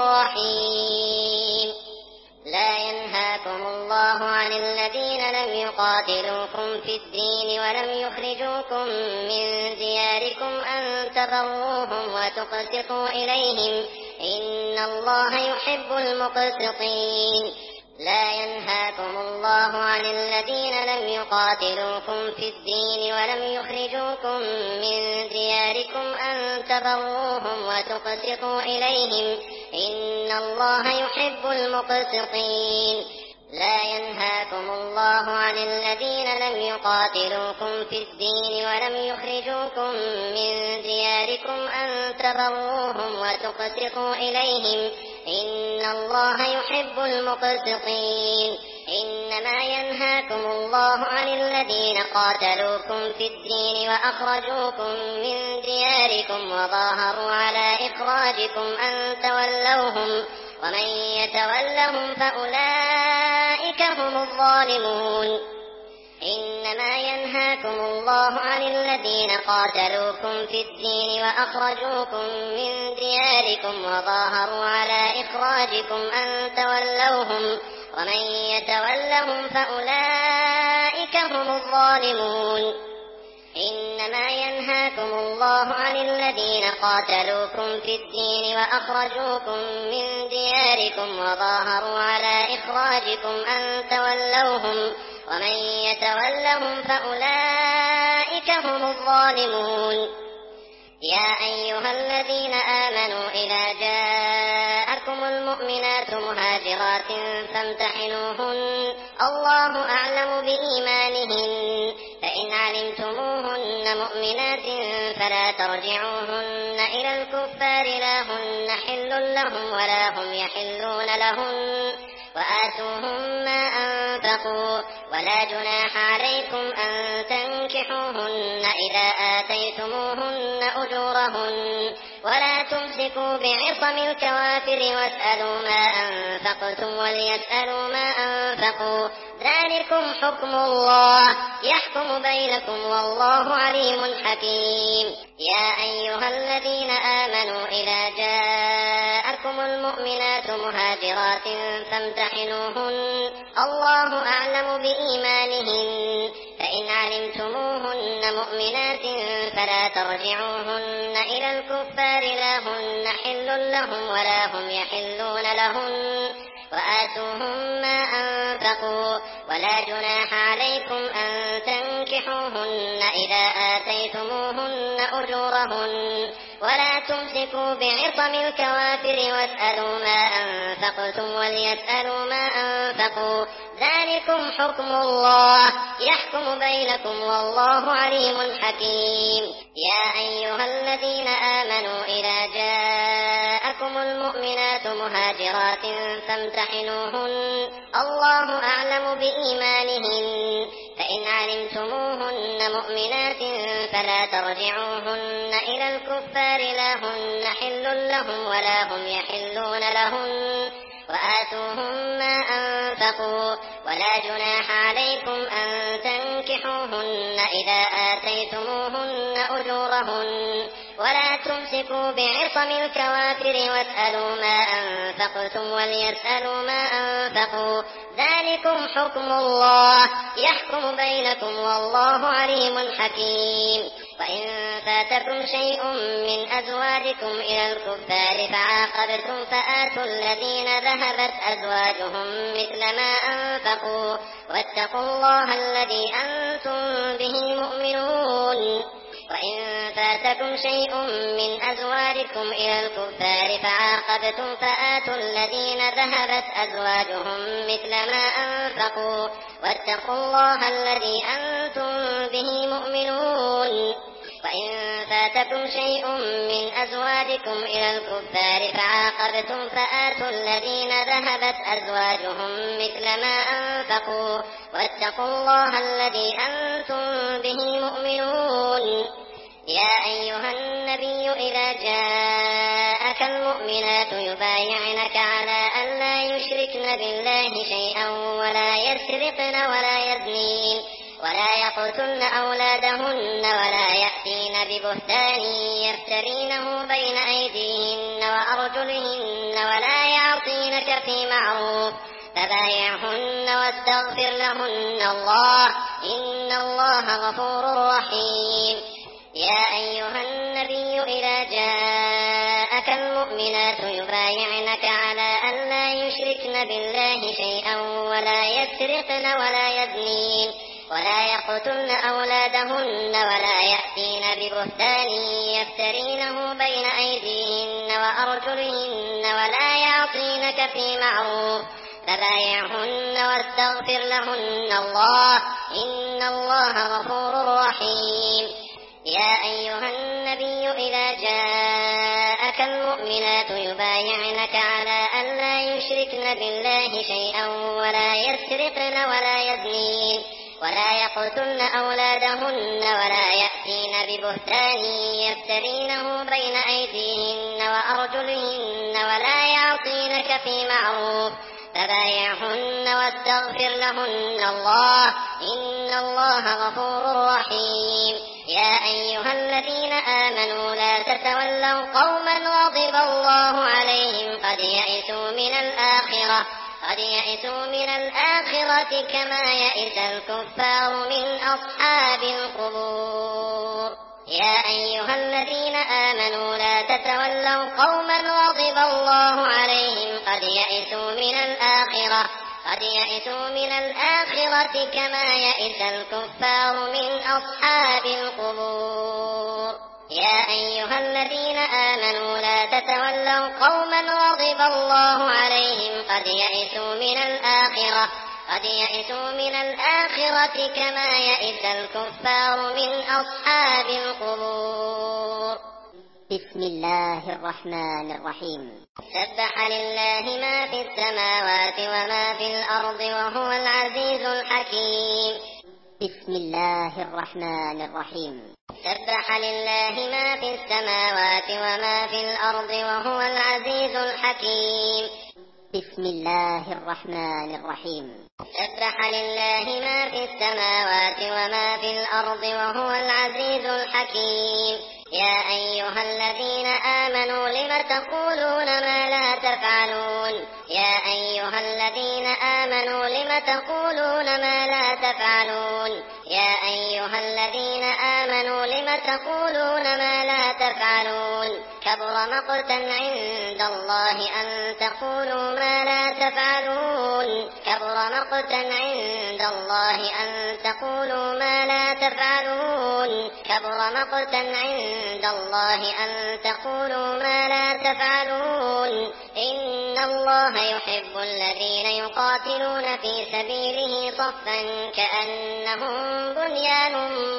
رحيم لا ينهاكم الله عن الذين لم يقاتلوكم في الدين ولم يخرجوكم من دياركم أن تبروهم وتقسطوا إليهم إن الله يحب المقسطين لا ينهاكم الله عن الذين لم يقاتلوكم في الدين ولم يخرجوكم من دياركم أن تبروهم وتقسطوا إليهم إن الله يحب المقسطين لا ينهاكم الله عن الذين لم يقاتلوكم في الدين ولم يخرجوكم من دياركم أن تبروهم وتقسطوا إليهم إن الله يحب المقسطين إنما ينهاكم الله عن الذين قاتلوكم في الدين وأخرجوكم من دياركم وظاهروا على إخراجكم أن تولوهم ومن يتولهم فأولئك هم الظالمون إنما ينهاكم الله عن الذين قاتلوكم في الدين وأخرجوكم من دياركم وظاهروا على إخراجكم أن تولوهم ومن يتولهم فأولئك هم الظالمون إنما ينهاكم الله عن الذين قاتلوكم في الدين وأخرجوكم من دياركم وظاهروا على إخراجكم أن تولوهم ومن يتولهم فأولئك هم الظالمون يا أيها الذين آمنوا إذا جاءكم المؤمنات مهاجرات فامتحنوهن الله أعلم بإيمانهن فإن علمتموهن مؤمنات فلا ترجعوهن إلى الكفار لا هن حل لهم ولا هم يحلون لهن وآتوهم ما أنفقوا ولا جناح عليكم أن تنكحوهن إذا آتيتموهن أجورهن ولا تمسكوا بعصم الكوافر واسألوا ما أنفقتم وليسألوا ما أنفقوا ذلكم حكم الله يحكم بينكم والله عليم حكيم يا أيها الذين آمنوا إذا جاءكم المؤمنات مهاجرات فامتحنوهن الله أعلم بإيمانهن فإن علمتموهن مؤمنات فلا ترجعوهن إلى الكفار لا هن حل لهم ولا هم يحلون لهن وآتوهم ما أنفقوا ولا جناح عليكم أن تنكحوهن إذا آتيتموهن أجورهن ولا تمسكوا بعصم الكوافر واسألوا ما أنفقتم وليسألوا ما أنفقوا ذلكم حكم الله يحكم بينكم والله عليم حكيم يا أيها الذين آمنوا إذا جاءكم المؤمنات مهاجرات فامتحنوهن الله أعلم بإيمانهن فإن علمتموهن مؤمنات فلا ترجعوهن إلى الكفار لا هن حل لهم ولا هم يحلون لهن وآتوهم ما أنفقوا ولا جناح عليكم أن تنكحوهن إذا آتيتموهن أجورهن ولا تمسكوا بعصم الكوافر واسألوا ما أنفقتم وليسألوا ما أنفقوا ذلكم حكم الله يحكم بينكم والله عليم حكيم. وإن فاتكم شيء من أزواجكم إلى الكفار فعاقبتم فآتوا الذين ذهبت أزواجهم مثل ما أنفقوا واتقوا الله الذي أنتم به مؤمنون. وإن فاتكم شيء من أزواجكم إلى الكفار فعاقبتم فآتوا الذين ذهبت أزواجهم مثل ما أنفقوا واتقوا الله الذي أنتم به مؤمنون. وإن فاتكم شيء من أزواجكم إلى الكفار فعاقبتم فآتوا الذين ذهبت أزواجهم مثل ما أنفقوا واتقوا الله الذي أنتم به مؤمنون. يا أيها النبي إذا جاءك المؤمنات يبايعنك على أن لا يشركن بالله شيئا ولا يسرقن ولا يزنين ولا يقتلن أولادهن ولا يأتين ببهتان يفترينه بين أيديهن وأرجلهن ولا يعصينك في معروف فبايعهن واستغفر لهن الله إن الله غفور رحيم. يا أيها النبي إذا جاءك المؤمنات يبايعنك على أن لا يشركن بالله شيئا ولا يسرقن ولا يزنين ولا يقتلن أولادهن ولا يأتين ببهتان يفترينه بين أيديهن وأرجلهن ولا يعصينك في معروف فبايعهن واستغفر لهن الله إن الله غفور رحيم. يا أيها النبي إذا جاءك المؤمنات يبايعنك على أن لا يشركن بالله شيئا ولا يسرقن ولا يزنين ولا يقتلن أولادهن ولا يأتين ببهتان يفترينه بين أيديهن وأرجلهن ولا يعصينك في معروف فبايعهن واستغفر لهن الله إن الله غفور رحيم. يا أيها الذين آمنوا لا تتولوا قوما غضب الله عليهم قد يئسوا من الآخرة قد يئسوا من الآخرة كما يئس الكفار من أصحاب القبور. يا أيها الذين آمنوا لا تتولوا قوما غضب الله عليهم قد يئسوا من الآخرة قد يئسوا من الآخرة كما يئس الكفار من أصحاب القبور. يا أيها الذين آمنوا لا تتولوا قوما غضب الله عليهم قد يئسوا من الآخرة قد يئسوا من الآخرة كما يئس الكفار من أصحاب القبور. بسم الله الرحمن الرحيم. سبح لله ما في السماوات وما في الأرض وهو العزيز الحكيم. بسم الله الرحمن الرحيم. سبح لله ما في السماوات وما في الأرض وهو العزيز الحكيم. بسم الله الرحمن الرحيم. سبح لله ما في السماوات وما في الأرض وهو العزيز الحكيم. يا أيها الذين آمنوا لم تقولون ما لا تفعلون يا أيها الذين آمنوا لم تقولون ما لا تفعلون يا أيها الذين آمنوا لم تقولون ما لا تفعلون كبر مقتا عند الله أن تقولوا ما لا تفعلون كبر مقتا عند الله أن تقولوا ما لا تفعلون كبر مقتا عند الله أن تقولوا ما لا تفعلون إن الله يحب الذين يقاتلون في سبيله صفا كأنهم بنيان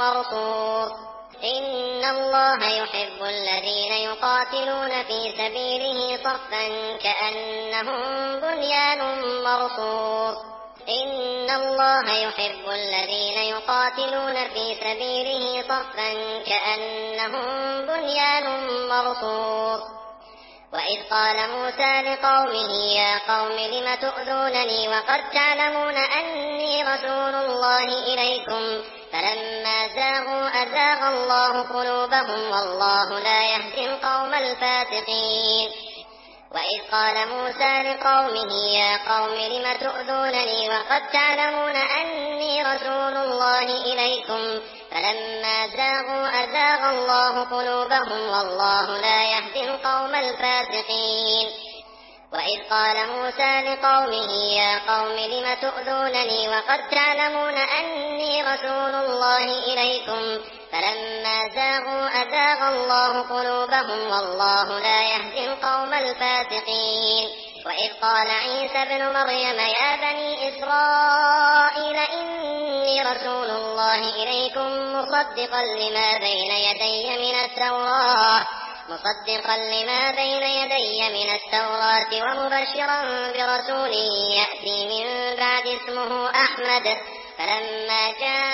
مرصوص إن الله يحب الذين يقاتلون في سبيله صفا كأنهم بنيان مرصوص إن الله يحب الذين يقاتلون في سبيله صفا كأنهم بنيان مرصوص. وإذ قال موسى لقومه يا قوم لم تؤذونني وقد تعلمون أني رسول الله إليكم فلما زاغوا أزاغ الله قلوبهم والله لا يهدي القوم الفاسقين. وإذ قال موسى لقومه يا قوم لم تؤذونني وقد تعلمون أني رسول الله إليكم فلما زاغوا أزاغ الله قلوبهم والله لا يهدي القوم الفاسقين. وإذ قال موسى لقومه يا قوم لم تؤذونني وقد تعلمون أني رسول الله إليكم فلما زاغوا أزاغ الله قلوبهم والله لا يهدي القوم الفاسقين. وإذ قال عيسى ابن مريم يا بني إسرائيل إني رسول الله إليكم مصدقا لما بين يدي من التوراة مصدقا لما بين يدي من التوراة ومبشرا برسول يأتي من بعد اسمه أحمد. فلما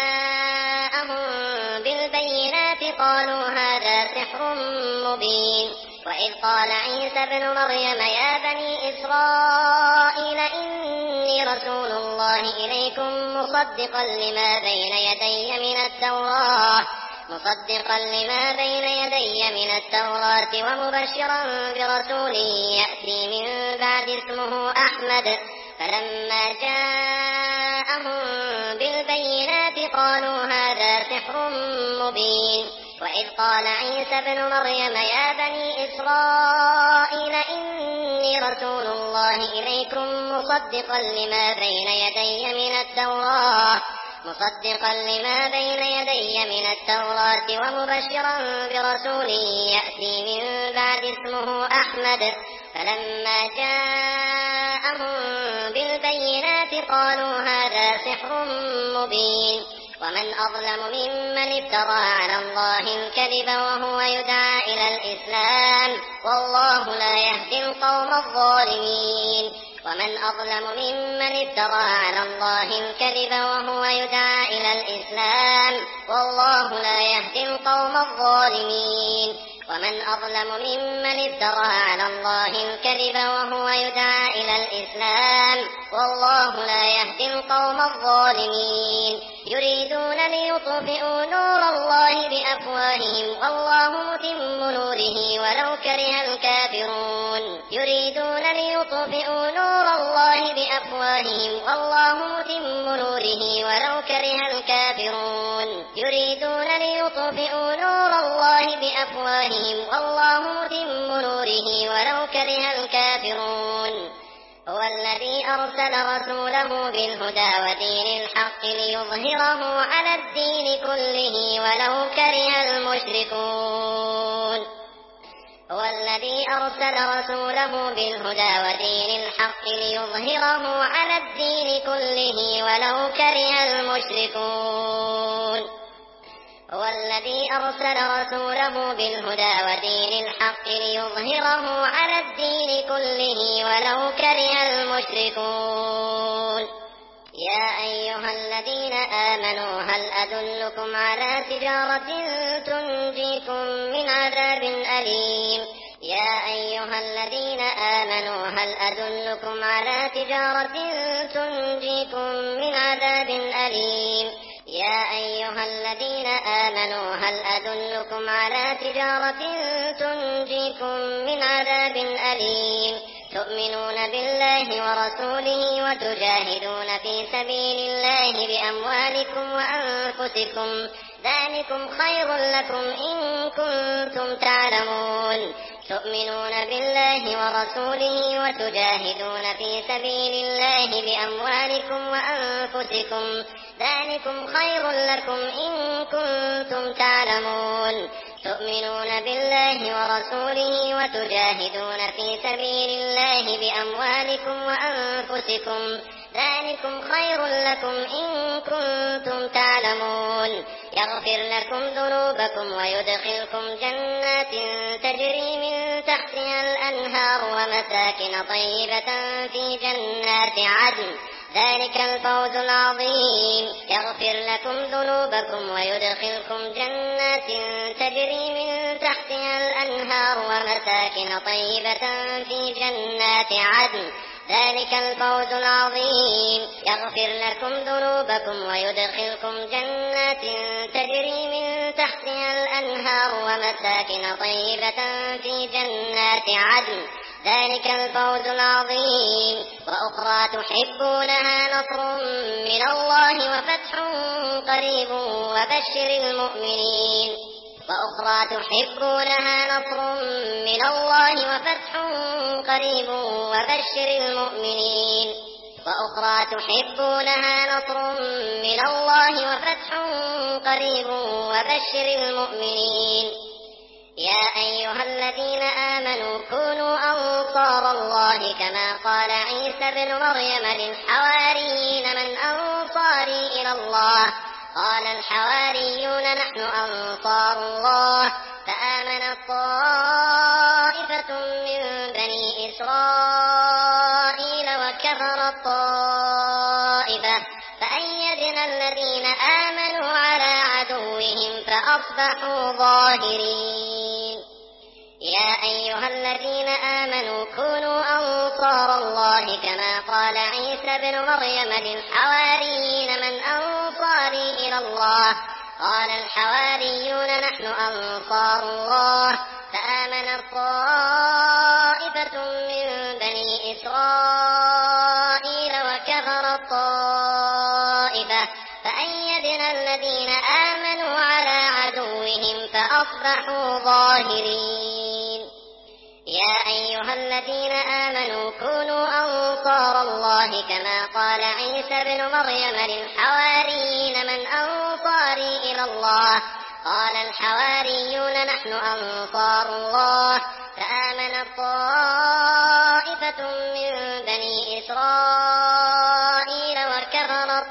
جاءهم بالبينات قالوا هذا سحر مبين. وإذ قال عيسى ابن مريم يا بني إسرائيل إني رسول الله إليكم مصدقا لما بين يدي من التوراة مصدقا لما بين يدي من التوراة ومبشرا برسول يأتي من بعد اسمه أحمد. فلما جاءهم بالبينات قالوا هذا سحر مبين. وإذ قال عيسى ابن مريم يا بني إسرائيل إني رسول الله إليكم مصدقا لما بين يدي من التوراة مصدقا لما بين يدي من التوراة ومبشرا برسول يأتي من بعد اسمه أحمد. فلما جاءهم بالبينات قالوا هذا سحر مبين. ومن أظلم ممن افترى على الله الكذب وهو يدعى إلى الإسلام والله لا يهدي القوم الظالمين. ومن أظلم ممن افترى على الله الكذب وهو يدعى إلى الإسلام والله لا يهدي القوم الظالمين. ومن أظلم ممن افترى على الله الكذب وهو يدعى إلى الإسلام والله لا يهدي القوم الظالمين. يريدون ليطفئوا نور الله بأفواههم والله متم نوره ولو كره الكافرون. يريدون ليطفئوا نور الله بأفواههم والله متم نوره ولو كره الكافرون. يريدون ليطفئوا نور الله بأفواههم والله متم نوره ولو كره الكافرون. هو الذي أرسل رسوله بالهدى ودين الحق ليظهره على الدين كله ولو كره المشركون. هو الذي أرسل رسوله بالهدى ودين الحق ليظهره على الدين كله ولو كره المشركون. هو الذي أرسل رسوله بالهدى ودين الحق ليظهره على الدين كله ولو كره المشركون. يا أيها الذين آمنوا هل أدلكم على تجارة تنجيكم من عذاب أليم يا أيها الذين آمنوا هل أدلكم على تجارة تنجيكم من عذاب أليم يا أيها الذين آمنوا هل أدلكم على تجارة تنجيكم من عذاب أليم تؤمنون بالله ورسوله وتجاهدون في سبيل الله بأموالكم وأنفسكم ذلكم خير لكم إن كنتم تعلمون. تؤمنون بالله ورسوله وتجاهدون في سبيل الله بأموالكم وأنفسكم ذلكم خير لكم إن كنتم تعلمون. تؤمنون بالله ورسوله وتجاهدون في سبيل الله بأموالكم وأنفسكم ذلكم خير لكم إن كنتم تعلمون. يغفر لكم ذنوبكم ويدخلكم جنات تجري من تحتها الأنهار ومساكن طيبة في جنات عدن ذلك الفوز العظيم. يغفر لكم ذنوبكم ويدخلكم جنات تجري من تحتها الأنهار ومساكن طيبة في جنات عدن. ذلك الفوز العظيم. يغفر لكم ذنوبكم ويدخلكم جنات تجري من تحتها الأنهار ومساكن طيبة في جنات عدن. ذلك الفوز العظيم. وأخرى تحبونها نصر من الله وفتح قريب وبشر المؤمنين. وأخرى تحبونها نصر من الله وفتح قريب وبشر المؤمنين. وأخرى تحبونها نصر من الله وفتح قريب وبشر المؤمنين. يا أيها الذين آمنوا كونوا أنصار الله كما قال عيسى بن مريم للحواريين من أنصاري إلى الله قال الحواريون نحن أنصار الله فآمنت طائفة من بني إسرائيل وكفرت طائفة فأيدنا الذين آمنوا على عدوهم فأصبحوا ظاهرين. يا أيها الذين آمنوا كونوا أنصار الله كما قال عيسى بن مريم للحواريين من أنصاري إلى الله قال الحواريون نحن أنصار الله فآمنت طائفة من بني إسرائيل وكفرت طائفة فأيدنا الذين آمنوا على عدوهم فأصبحوا ظاهرين. يا أيها الذين آمنوا كونوا أنصار الله كما قال عيسى بن مريم للحواريين من أنصاري إلى الله قال الحواريون نحن أنصار الله فآمنت طائفة من بني إسرائيل وكفرت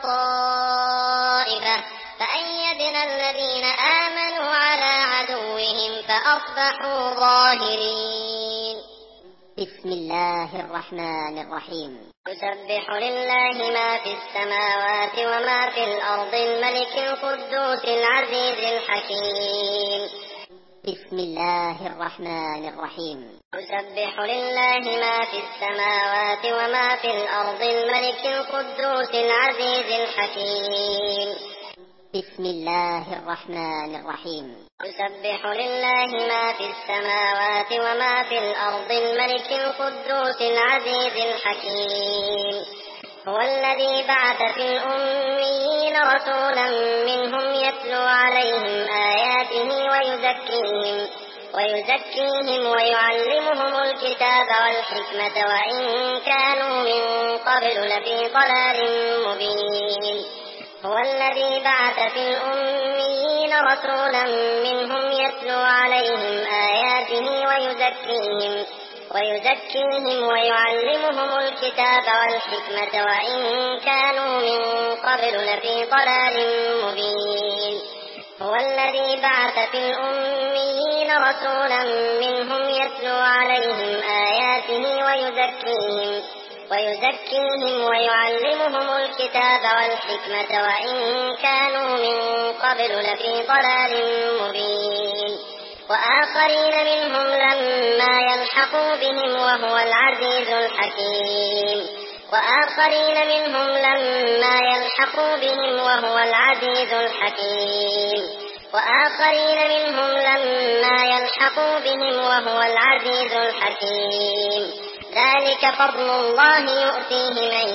طائفة فأيدنا الذين آمنوا على عدوهم فأصبحوا ظاهرين. بسم الله الرحمن الرحيم. يسبح لله ما في السماوات وما في الأرض الملك القدوس العزيز الحكيم. بسم الله الرحمن الرحيم. يسبح لله ما في السماوات وما في الأرض الملك القدوس العزيز الحكيم. بسم الله الرحمن الرحيم. يسبح لله ما في السماوات وما في الأرض الملك القدوس العزيز الحكيم. هو الذي بعث في الأميين رسولا منهم يتلو عليهم آياته ويزكيهم ويزكيهم ويعلمهم الكتاب والحكمة وإن كانوا من قبل لفي ضلال مبين. هو الذي بعث في الأميين رسولا منهم يتلو عليهم آياته ويزكيهم ويزكيهم ويعلمهم الكتاب والحكمة وإن كانوا من قبل لفي ضلال مبين. هو الذي بعث في الأميين رسولا منهم يتلو عليهم آياته ويزكيهم ويزكيهم ويعلمهم الكتاب والحكمة وإن كانوا من قبل لفي ضلال مبين. وآخرين منهم لما يلحقوا بهم وهو العزيز الحكيم. وآخرين منهم لما يلحقوا بهم وهو العزيز الحكيم. وآخرين منهم لما يلحقوا بهم وهو العزيز الحكيم. ذلك فضل الله يؤتيه من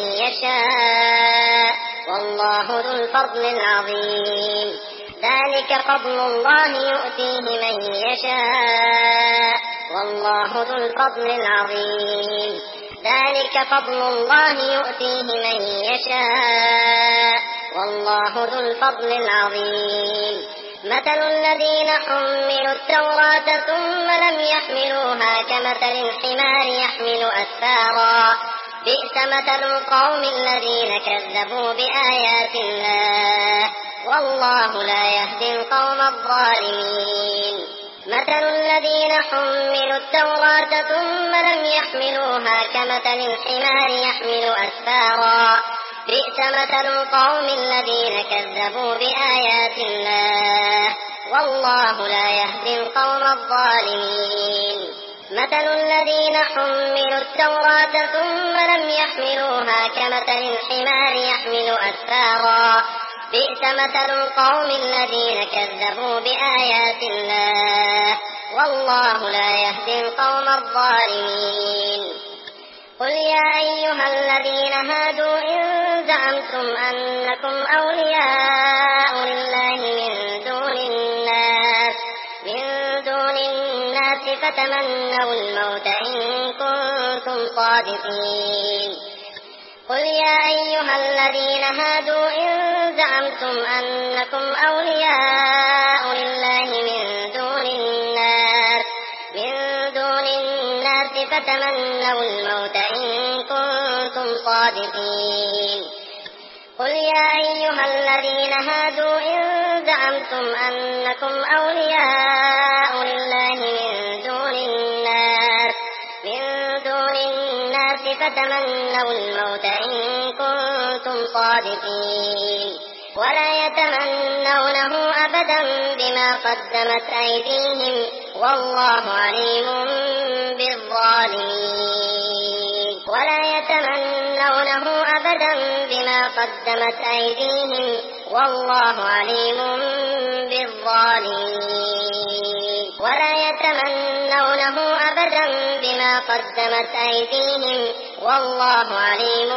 يشاء والله ذو الفضل العظيم. ذلك فضل الله يؤتيه من يشاء والله ذو الفضل العظيم. ذلك فضل الله يؤتيه من يشاء والله ذو الفضل العظيم. مثل الذين حملوا التوراة ثم لم يحملوها كمثل الحمار يحمل أسفارا بئس مثل القوم الذين كذبوا بآيات الله والله لا يهدي القوم الظالمين. مثل الذين حملوا التوراة ثم لم يحملوها كمثل الحمار يحمل أسفارا بئس مثل القوم الذين كذبوا بآيات الله والله لا يهدي القوم الظالمين مثل الذين حملوا التوراة ثم لم يحملوها كمثل الحمار يحمل أسفارا بئس مثل القوم الذين كذبوا بآيات الله والله لا يهدي القوم الظالمين قل يا أيها الذين هادوا إن زعمتم أنكم أولياء لله من دون الناس من دون الناس فتمنوا الموت إن كنتم صادقين قل يا أيها الذين هادوا إن زعمتم أنكم أولياء لله من دون الناس من دون الناس فتمنوا الموت إن كنتم صادقين قل يا أيها الذين هادوا إن زعمتم أنكم أولياء لله من دون الناس من دون الناس فتمنوا الموت إن كنتم صادقين ولا يتمنونه أبدا بما قدمت أيديهم والله عليم بالظالمين ولا يتمنونه أبدا بما قدمت أيديهم والله عليم بالظالمين ولا يتمنونه أبدا بما قدمت أيديهم والله عليم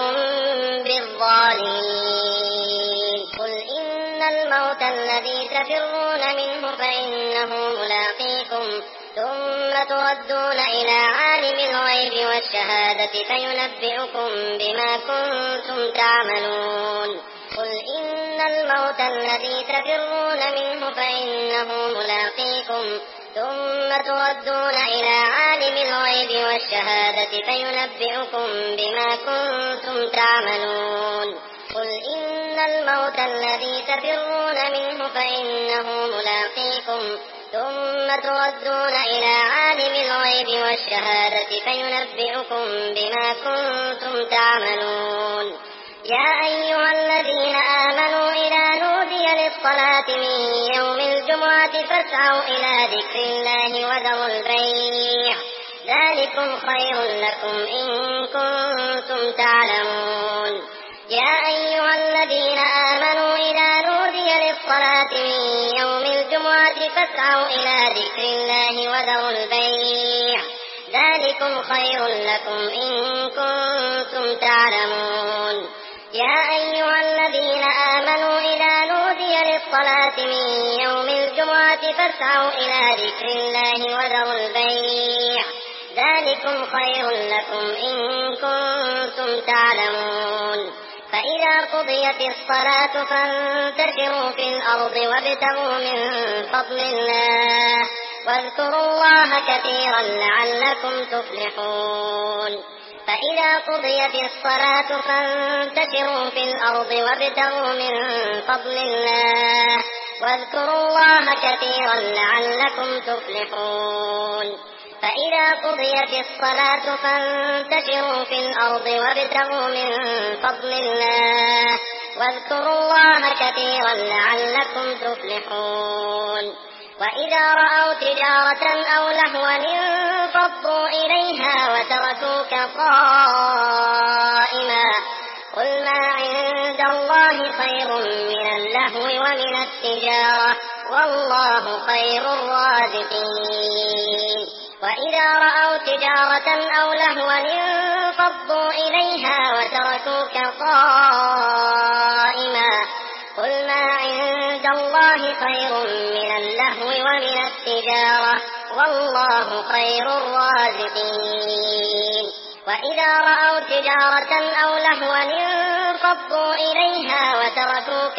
بالظالمين قل إن الموت الذي تفرون منه فإنه ملاقيكم ثم تردون إلى عالم الغيب والشهادة فينبئكم بما كنتم تعملون قل إن الموت الذي تفرون منه فإنه ملاقيكم ثم تردون إلى عالم الغيب والشهادة فينبئكم بما كنتم تعملون قل إن الموت الذي تفرون منه فإنه ملاقيكم ثم تردون إلى عالم الغيب والشهادة فينبئكم بما كنتم تعملون يا أيها الذين آمنوا إذا نودي للصلاة من يوم الجمعة فاسعوا إلى ذكر الله وذروا البيع ذلكم خير لكم إن كنتم تعلمون يا أيها الذين آمنوا إذا نودي للصلاة من يوم الجمعة فاسعوا إلى ذكر الله وذروا البيع ذلكم خير لكم إن كنتم تعلمون يا أيها الذين آمنوا إذا نودي للصلاة من يوم الجمعة فاسعوا إلى ذكر الله وذروا البيع ذلكم خير لكم إن كنتم تعلمون فإذا قضيت الصلاة فانتشروا في الأرض وابتغوا من فضل الله واذكروا الله كثيرا لعلكم تفلحون فإذا قضيت الصلاة فانتشروا في الأرض وابتغوا من فضل الله واذكروا الله كثيرا لعلكم تفلحون فإذا قضيت الصلاة فانتشروا في الأرض وابتغوا من فضل الله واذكروا الله كثيرا لعلكم تفلحون وإذا رأوا تجارة أو لهوا انفضوا إليها وتركوك قائما قل ما عند الله خير من اللهو ومن التجارة والله خير الرازقين وإذا رأوا تجارة أو لهوا انفضوا إليها وتركوك قائما قل ما عند الله خير من اللهو ومن التجارة والله خير الرازقين وإذا رأوا تجارة أو لهوا انفضوا إليها وتركوك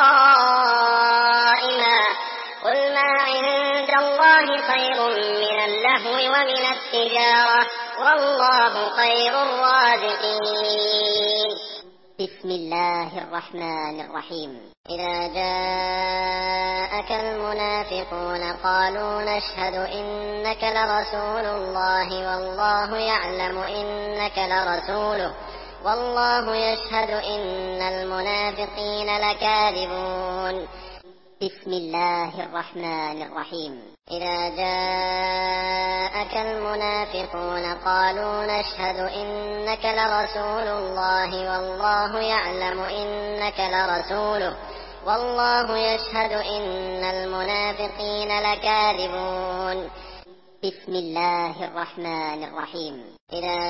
قائما قل ما عند الله خير من اللهو ومن التجارة والله خير الرازقين بسم الله الرحمن الرحيم إذا جاءك المنافقون قالوا نشهد إنك لرسول الله والله يعلم إنك لرسوله والله يشهد إن المنافقين لكاذبون. بسم الله الرحمن الرحيم. إذا جاءك المنافقون قالوا نشهد إنك لرسول الله والله يعلم إنك لرسوله والله يشهد إن المنافقين لكاذبون. بسم الله الرحمن الرحيم. إذا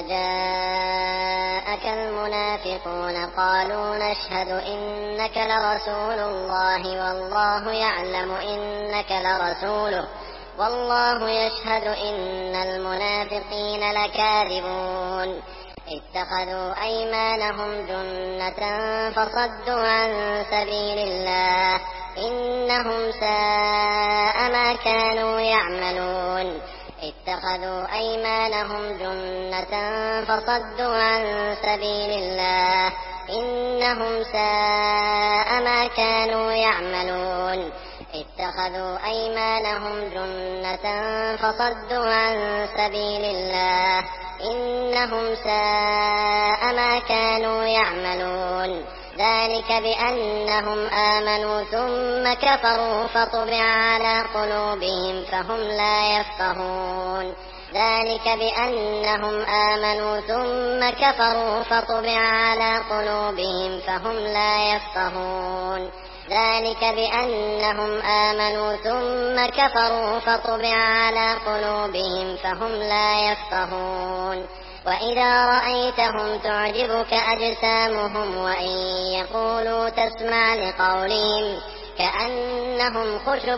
جاءك المنافقون قالوا نشهد إنك لرسول الله والله يعلم إنك لرسوله والله يشهد إن المنافقين لكاذبون. اتخذوا أيمانهم جنة فصدوا عن سبيل الله إنهم ساء ما كانوا يعملون. اتخذوا أيمانهم جنة فصدوا عن سبيل الله إنهم ساء ما كانوا يعملون. اتخذوا أيمانهم جنة فصدوا عن سبيل الله إنهم ساء ما كانوا يعملون. ذلك بأنهم آمنوا ثم كفروا فطبع على قلوبهم فهم لا يفقهون. ذلك بأنهم آمنوا ثم كفروا فطبع على قلوبهم فهم لا يفقهون. ذلك بأنهم آمنوا ثم كفروا فطبع على قلوبهم فهم لا يفقهون. وإذا رأيتهم تعجبك أجسامهم وإن يقولوا تسمع لقولهم كأنهم خشب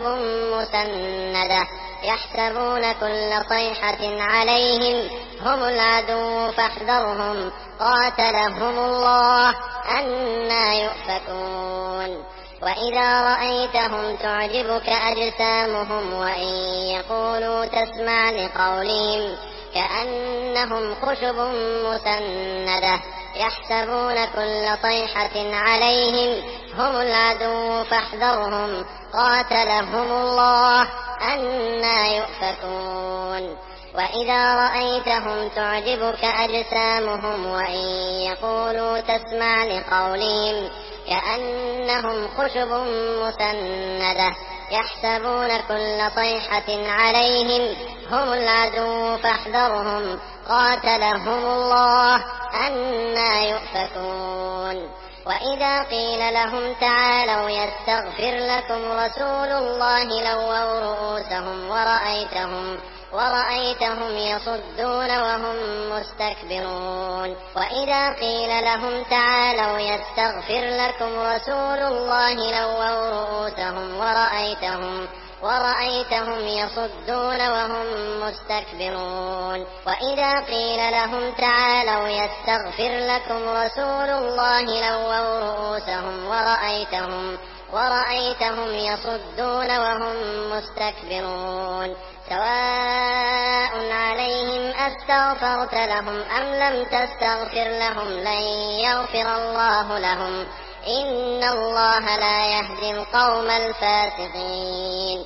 مسندة يحسبون كل صيحة عليهم هم العدو فاحذرهم قاتلهم الله أنى يؤفكون. وإذا رأيتهم تعجبك أجسامهم وإن يقولوا تسمع لقولهم كأنهم خشب مسندة يحسبون كل صيحة عليهم هم العدو فاحذرهم قاتلهم الله أنى يؤفكون. وإذا رأيتهم تعجبك أجسامهم وإن يقولوا تسمع لقولهم كأنهم خشب مسندة يحسبون كل صيحة عليهم هم العدو فاحذرهم قاتلهم الله أنى يؤفكون. وإذا قيل لهم تعالوا يستغفر لكم رسول الله لووا رؤوسهم ورأيتهم ورأيتهم يصدون وهم مستكبرون. وإذا قيل لهم تعالوا يستغفر لكم رسول الله لووا رؤوسهم ورأيتهم ورأيتهم يصدون وهم مستكبرون. وإذا قيل لهم تعالوا يستغفر لكم رسول الله لووا رؤوسهم ورأيتهم ورأيتهم يصدون وهم مستكبرون. سواء عليهم أستغفرت لهم أم لم تستغفر لهم لن يغفر الله لهم إن الله لا يهدي القوم الفاسقين.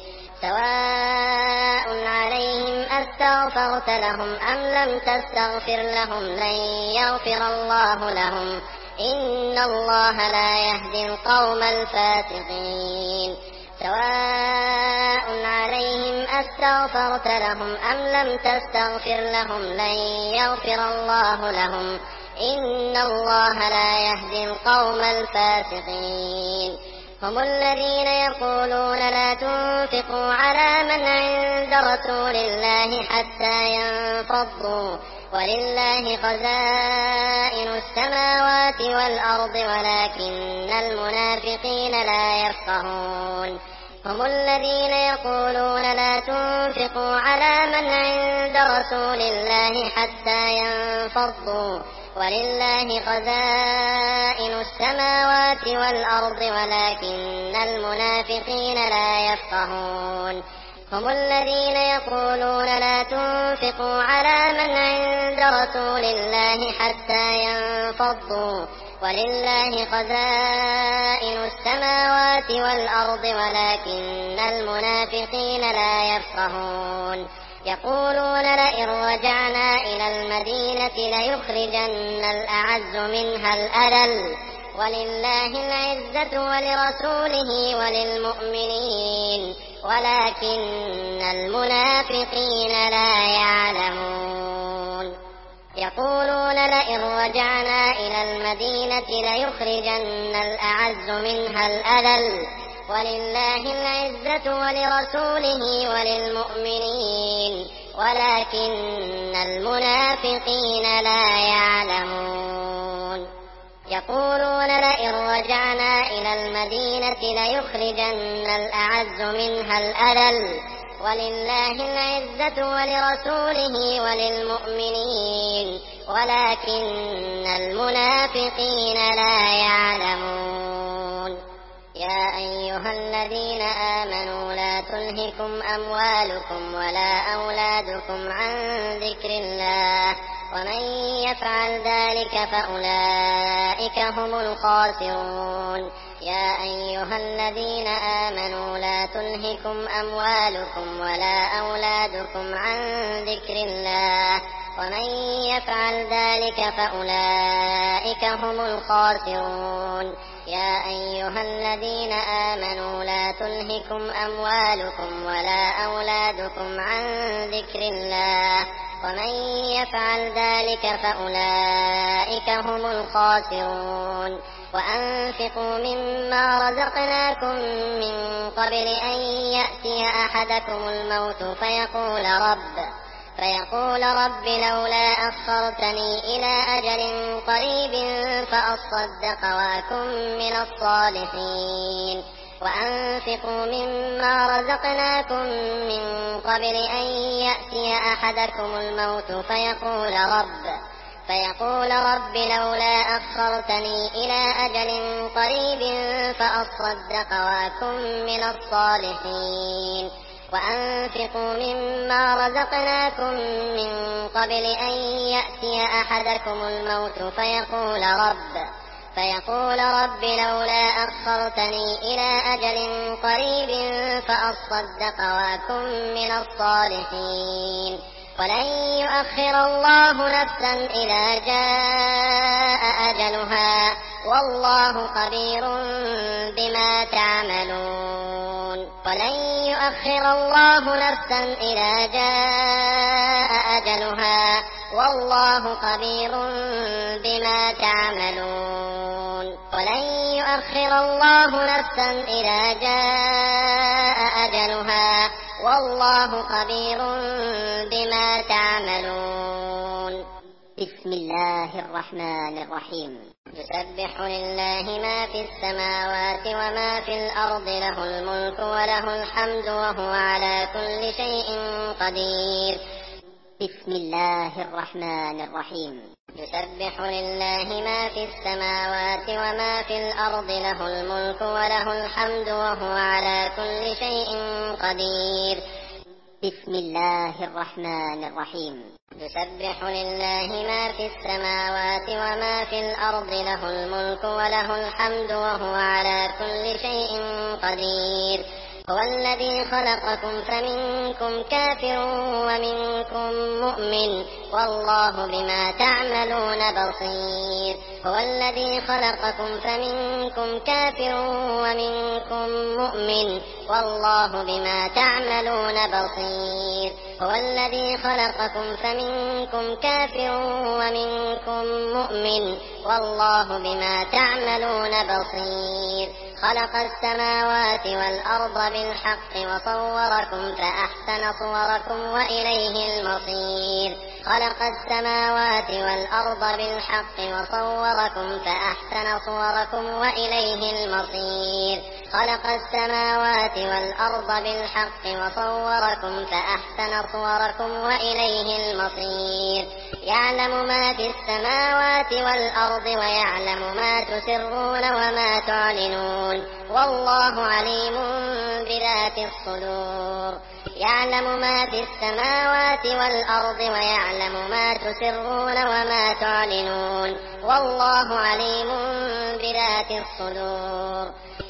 سواء عليهم أستغفرت لهم أم لم تستغفر لهم لن يغفر الله لهم إن الله لا يهدي القوم الفاسقين. سواء عليهم أستغفرت لهم أم لم تستغفر لهم لن يغفر الله لهم إن الله لا يهدي القوم الفاسقين. هم الذين يقولون لا تنفقوا على من عند رسول الله حتى ينفضوا ولله خزائن السماوات والأرض ولكن المنافقين لا يفقهون. هم الذين يقولون لا تنفقوا على من عند رسول الله حتى ينفضوا ولله خزائن السماوات والأرض ولكن المنافقين لا يفقهون. هم الذين يقولون لا تنفقوا على من عند رسول الله حتى ينفضوا ولله خزائن السماوات والأرض ولكن المنافقين لا يفقهون. يقولون لئن رجعنا إلى المدينة ليخرجن الأعز منها الأذل ولله العزة ولرسوله وللمؤمنين ولكن المنافقين لا يعلمون يقولون لئن رجعنا إلى المدينة ليخرجن الأعز منها الأذل ولله العزة ولرسوله وللمؤمنين ولكن المنافقين لا يعلمون يقولون لئن رجعنا إلى المدينة ليخرجن الأعز منها الأذل ولله العزة ولرسوله وللمؤمنين ولكن المنافقين لا يعلمون يا أيها الذين آمنوا لا تلهكم أموالكم ولا أولادكم عن ذكر الله ومن يفعل ذلك فأولئك هم الخاسرون يا أيها الذين آمنوا لا تلهكم أموالكم ولا أولادكم عن ذكر الله ومن يفعل ذلك فأولئك هم الخاسرون يا أيها الذين آمنوا لا تلهكم أموالكم ولا أولادكم عن ذكر الله ومن يفعل ذلك فأولئك هم الخاسرون وأنفقوا مما رزقناكم من قبل أن يأتي أحدكم الموت فيقول رب فيقول رب لولا أخرتني إلى أجل قريب فأصدق وأكن من الصالحين وأنفقوا مما رزقناكم من قبل أن يأتي أحدكم الموت فيقول رب فيقول رب لولا أخرتني إلى أجل قريب فأصدق وأكن من الصالحين وأنفقوا مما رزقناكم من قبل أن يأتي أحدكم الموت فيقول رب فيقول رب لولا أخرتني إلى أجل قريب فأصدق وأكن من الصالحين ولن يؤخر الله نفسا إذا جاء أجلها والله خبير بما تعملون ولن يؤخر الله نفسا إذا جاء أجلها والله خبير بما تعملون ولن يؤخر الله نفسا إذا جاء أجلها والله خبير بما تعملون بسم الله الرحمن الرحيم يسبح لله ما في السماوات وما في الأرض له الملك وله الحمد وهو على كل شيء قدير بسم الله الرحمن الرحيم يسبح لله ما في السماوات وما في الأرض له الملك وله الحمد وهو على كل شيء قدير بسم الله الرحمن الرحيم يسبح لله ما في السماوات وما في الأرض له الملك وله الحمد وهو على كل شيء قدير هو الذي خلقكم فمنكم كافر ومنكم مؤمن والله بما تعملون بصير هو الذي خلقكم فمنكم كافر ومنكم مؤمن والله بما تعملون بصير هو الذي خلقكم فمنكم كافر ومنكم مؤمن والله بما تعملون بصير خلق السماوات والأرض بالحق وصوركم فأحسن صوركم وإليه المصير خلق السماوات والأرض بالحق وصوركم فأحسن صوركم وإليه المصير خلق السماوات والأرض بالحق وصوركم فأحسن صوركم وإليه المصير يعلم ما في السماوات والأرض ويعلم ما تسرون وما تعلنون والله عليم بذات الصدور يعلم ما في السماوات والأرض ويعلم ما تسرون وما تعلنون والله عليم بذات الصدور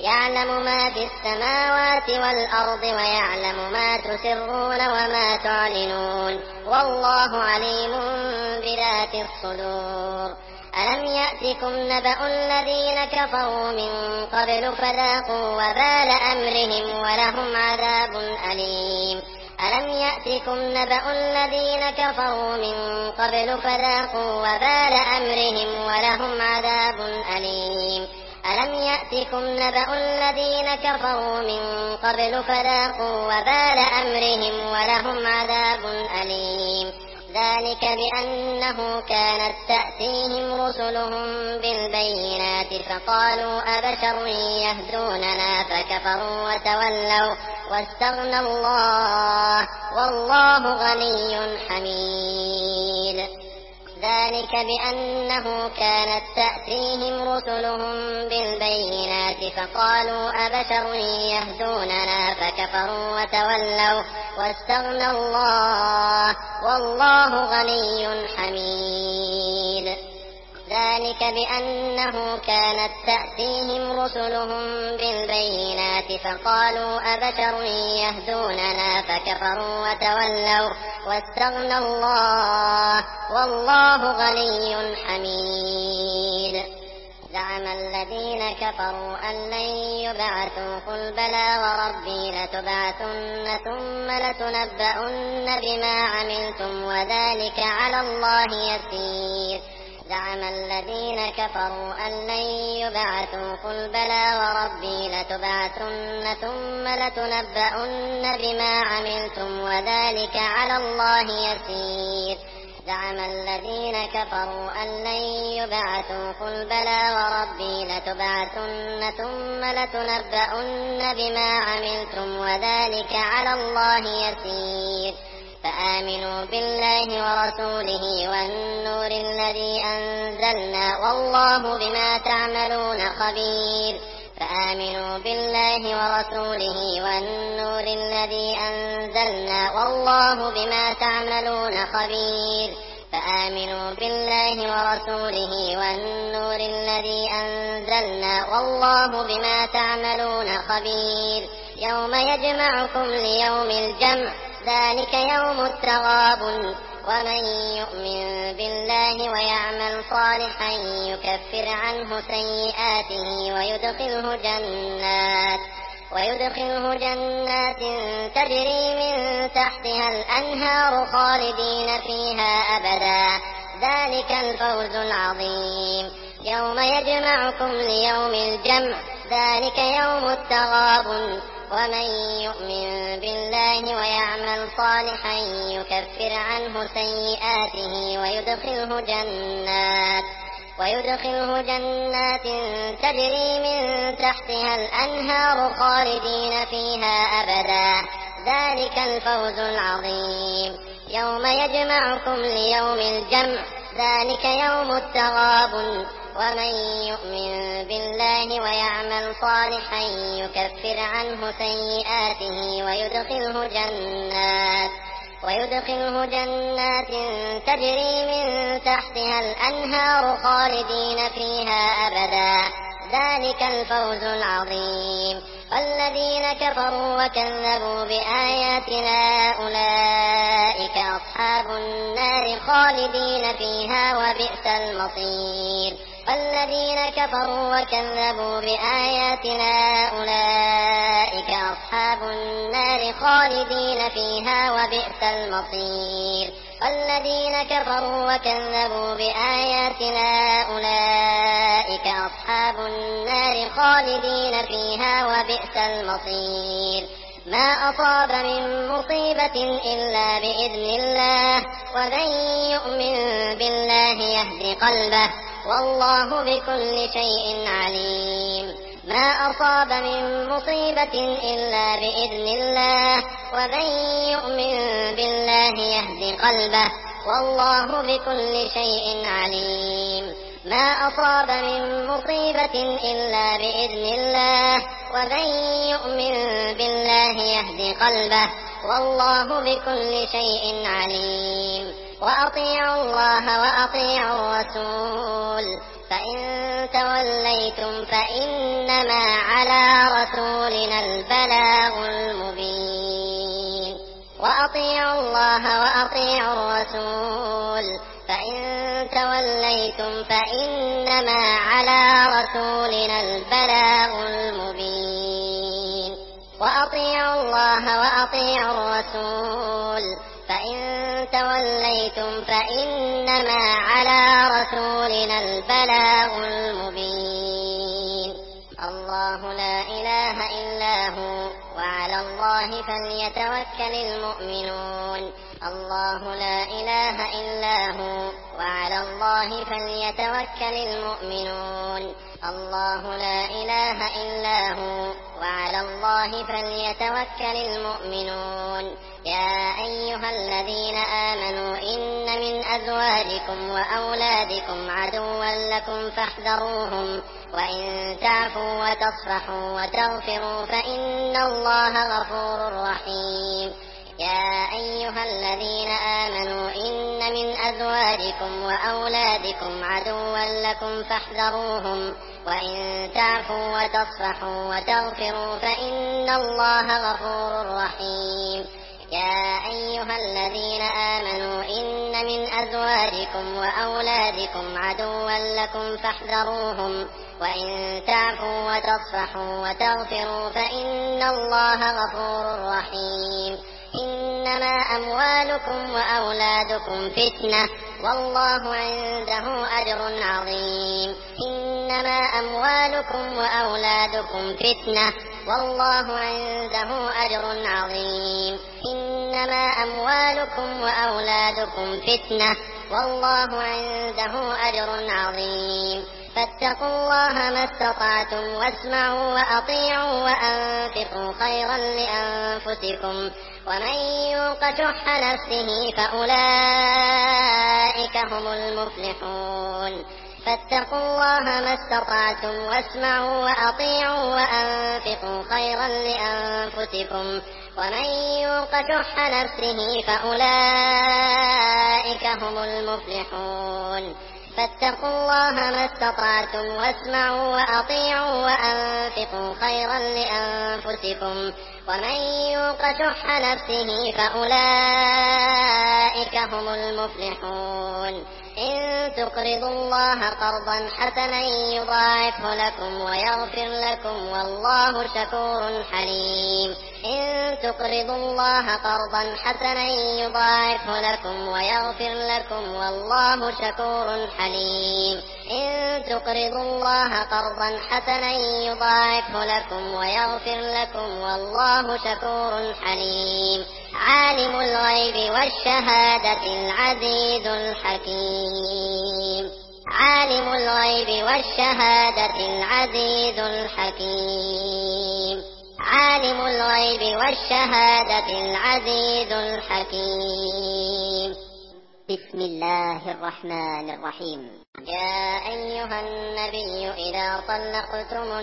يعلم ما في السماوات والأرض ويعلم ما تسرون وما تعلنون والله عليم بذات الصدور. ألم يأتكم نبأ الذين كفروا من قبل فذاقوا وبال أمرهم ولهم عذاب أليم. ألم يأتكم نبأ الذين كفروا من قبل فذاقوا وبال أمرهم ولهم عذاب أليم. ألم يأتكم نبأ الذين كفروا من قبل فذاقوا وبال أمرهم ولهم عذاب أليم. ذلك بأنه كانت تأتيهم رسلهم بالبينات فقالوا أبشر يهدوننا فكفروا وتولوا واستغنى الله والله غني حميد. ذلك بأنه كانت تأتيهم رسلهم بالبينات فقالوا أبشر يهدوننا فكفروا وتولوا واستغنى الله والله غني حميد. ذلك بأنه كانت تأتيهم رسلهم بالبينات فقالوا أبشر يهدوننا فكفروا وتولوا واستغنى الله والله غني حميد. زعم الذين كفروا أن لن يبعثوا قل بلى وربي لتبعثن ثم لتنبؤن بما عملتم وذلك على الله يسير. زعم الذين كفروا أن لن يبعثوا قل بلى وربي لتبعثن ثم لتنبؤن بما عملتم وذلك على الله يسير. زعم الذين كفروا أن لن يبعثوا قل بلى وربي لتبعثن ثم لتنبؤن بما عملتم وذلك على الله يسير. فآمنوا بالله ورسوله والنور الذي أنزلنا والله بما تعملون خبير. فآمنوا بالله ورسوله والنور الذي أنزلنا والله بما تعملون خبير. فآمنوا بالله ورسوله والنور الذي أنزلنا والله بما تعملون خبير. يوم يجمعكم ليوم الجمع ذلك يوم التغابن. ومن يؤمن بالله ويعمل صالحا يكفر عنه سيئاته ويدخله جنات ويدخله جنات تجري من تحتها الأنهار خالدين فيها أبدا ذلك الفوز العظيم. يوم يجمعكم ليوم الجمع ذلك يوم التغابن. ومن يؤمن بالله ويعمل صالحا يكفر عنه سيئاته ويدخله جنات ويدخله جنات تجري من تحتها الأنهار خالدين فيها أبدا ذلك الفوز العظيم. يوم يجمعكم ليوم الجمع ذلك يوم التغابن. ومن يؤمن بالله ويعمل صالحا يكفر عنه سيئاته ويدخله جنات ويدخله جنات تجري من تحتها الأنهار خالدين فيها أبدا ذلك الفوز العظيم. والذين كفروا وكذبوا بآياتنا أولئك أصحاب النار خالدين فيها وبئس المصير. والذين كفروا وكذبوا بآياتنا أولئك أصحاب النار خالدين فيها وبئس المصير. والذين كفروا وكذبوا بآياتنا أولئك أصحاب النار خالدين فيها وبئس المصير. ما أصاب من مصيبة إلا بإذن الله ومن يؤمن بالله يهد قلبه والله بكل شيء عليم. ما أصاب من مصيبة إلا بإذن الله ومن يؤمن بالله يهد قلبه والله بكل شيء عليم. ما أصاب من مصيبة إلا بإذن الله ومن يؤمن بالله يهد قلبه والله بكل شيء عليم. وأطيعوا الله وأطيعوا الرسول فإن توليتم فإنما على رسولنا البلاغ المبين وأطيعوا الله وأطيعوا الرسول فإن توليتم فإنما على رسولنا البلاغ المبين وأطيعوا الله وأطيعوا الرسول فإن توليتم فإنما على رسولنا البلاغ المبين الله لا إله إلا هو وعلى الله فليتوكل المؤمنون الله لا إله إلا هو وعلى الله فليتوكل المؤمنون الله لا إله إلا هو وعلى الله فليتوكل المؤمنون يا أيها الذين آمنوا إن من أزواجكم وأولادكم عدوا لكم فاحذروهم وإن تعفوا وتصفحوا وتغفروا فإن الله غفور رحيم يا أيها الذين آمنوا إن من أزواجكم وأولادكم عدوا لكم فاحذروهم وإن تعفوا وتصفحوا وتغفروا فإن الله غفور رحيم يا أيها الذين آمنوا إن من أزواجكم وأولادكم عدوا لكم فاحذروهم وإن تعفوا وتصفحوا وتغفروا فإن الله غفور رحيم إنما أموالكم وأولادكم فتنة والله عنده أجر عظيم إنما أموالكم وأولادكم فتنة والله عنده أجر عظيم إنما أموالكم وأولادكم فتنة والله عنده أجر عظيم فاتقوا الله ما استطعتم واسمعوا وأطيعوا وأنفقوا خيرا لأنفسكم ومن يوق شح نفسه فأولئك هم المفلحون فاتقوا الله ما استطعتم واسمعوا وأطيعوا وأنفقوا خيرا لأنفسكم ومن يوق شح نفسه فأولئك هم المفلحون فاتقوا الله ما استطعتم واسمعوا وأطيعوا وأنفقوا خيرا لأنفسكم ومن يوق شح نفسه فأولئك هم المفلحون إن تقرضوا الله قرضا حسنا يضاعفه لكم ويغفر لكم والله شكور حليم إن تقرضوا الله قرضا حسنا يضاعفه لكم ويغفر لكم والله شكور حليم إن تقرضوا الله قرضا حسنا يضاعفه لكم ويغفر لكم والله شكور حليم عالم الغيب والشهادة العزيز الحكيم عالم الغيب والشهادة العزيز الحكيم عالم الغيب والشهادة العزيز الحكيم بسم الله الرحمن الرحيم يا أيها النبي إذا طلقتم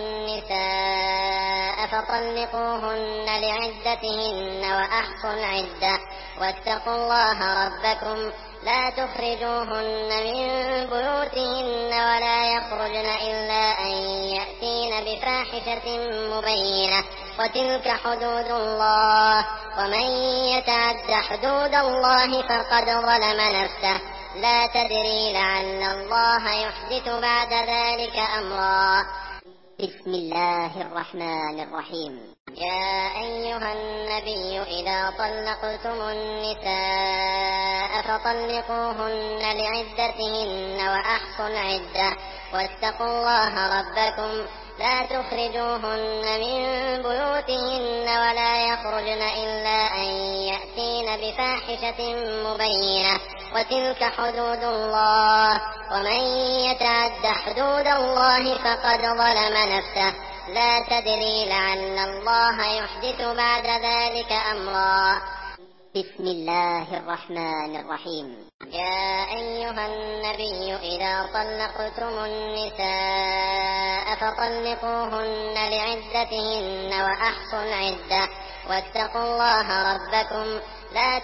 النساء فطلقوهن لعدتهن وأحصوا العدة واتقوا الله ربكم لا تخرجوهن من بيوتهن ولا يخرجن إلا أن يأتين بفاحشة مبينة وتلك حدود الله ومن يتعد حدود الله فقد ظلم نفسه لا تدري لعل الله يحدث بعد ذلك أمرا بسم الله الرحمن الرحيم يا أيها النبي إذا طلقتم النساء فطلقوهن لعدتهن وأحصوا العدة واتقوا الله ربكم لا تخرجوهن من بيوتهن ولا يخرجن إلا أن يأتين بفاحشة مبينة وتلك حدود الله ومن يتعد حدود الله فقد ظلم نفسه لا تدري لعل الله يحدث بعد ذلك أمرا بسم الله الرحمن الرحيم يا أيها النبي إذا طلقتم النساء فطلقوهن لعدتهن وأحصوا العدة واتقوا الله ربكم لا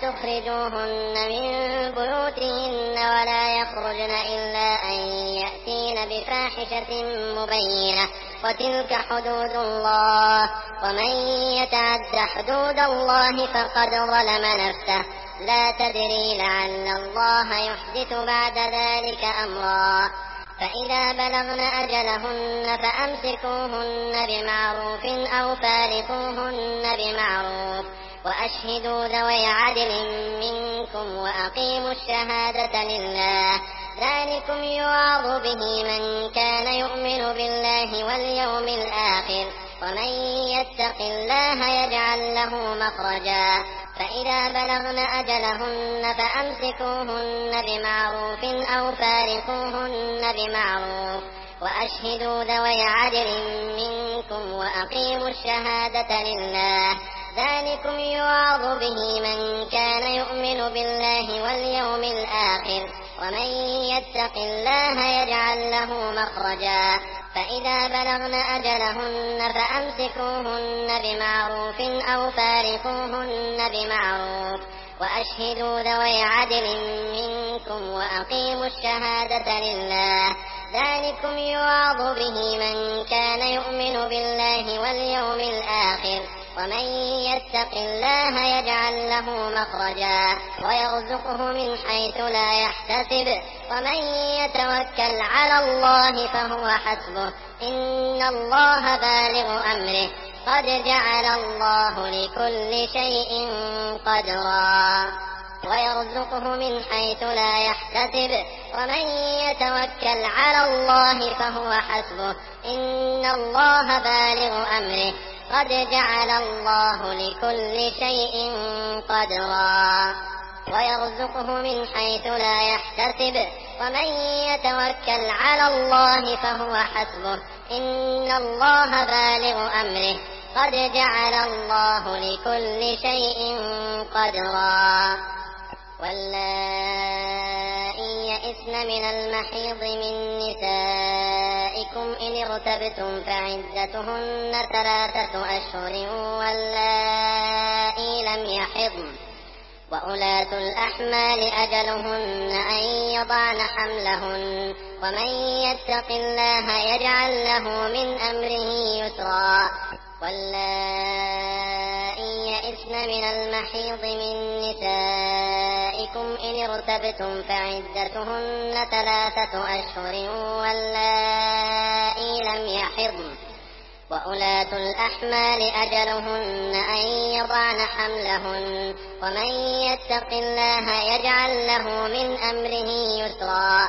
تخرجوهن من بيوتهن ولا يخرجن إلا أن يأتين بفاحشة مبينة، وتلك حدود الله، ومن يتعد حدود الله فقد ظلم نفسه. لا تدري لعل الله يحدث بعد ذلك أمرا. فإذا بلغن أجلهن فأمسكوهن بمعروف أو فارقوهن بمعروف، وأشهدوا ذوي عدل منكم وأقيموا الشهادة لله. ذلكم يوعظ به من كان يؤمن بالله واليوم الآخر، ومن يتق الله يجعل له مخرجا. فإذا بلغن أجلهن فأمسكوهن بمعروف أو فارقوهن بمعروف، وأشهدوا ذوي عدل منكم وأقيموا الشهادة لله. ذلكم يوعظ به من كان يؤمن بالله واليوم الآخر، ومن يتق الله يجعل له مخرجا. فإذا بلغن أجلهن فأمسكوهن بمعروف أو فارقوهن بمعروف، وأشهدوا ذوي عدل منكم وأقيموا الشهادة لله. ذلكم يوعظ به من كان يؤمن بالله واليوم الآخر، ومن يتق الله يجعل له مخرجا ويرزقه من حيث لا يحتسب. ومن يتوكل على الله فهو حسبه، إن الله بالغ أمره، قد جعل الله لكل شيء قدرا. ويرزقه من حيث لا يحتسب. ومن يتوكل على الله فهو حسبه، إن الله بالغ أمره، قد جعل الله لكل شيء قدرا. ويرزقه من حيث لا يحتسب. ومن يتوكل على الله فهو حسبه، إن الله بالغ أمره، قد جعل الله لكل شيء قدرا. واللائي يئسن من المحيض من نسائكم إن ارتبتم فعدتهن ثلاثة أشهر واللائي لم يحضن، وأولاة الأحمال أجلهن أن يضعن حملهن، ومن يتق الله يجعل له من أمره يسرا. واللائي يئسن من المحيض من نسائكم إن ارتبتم فعدتهن ثلاثة أشهر واللائي لم يحضن، وأولاة الأحمال أجلهن أن يضعن حملهن، ومن يتق الله يجعل له من أمره يسرا.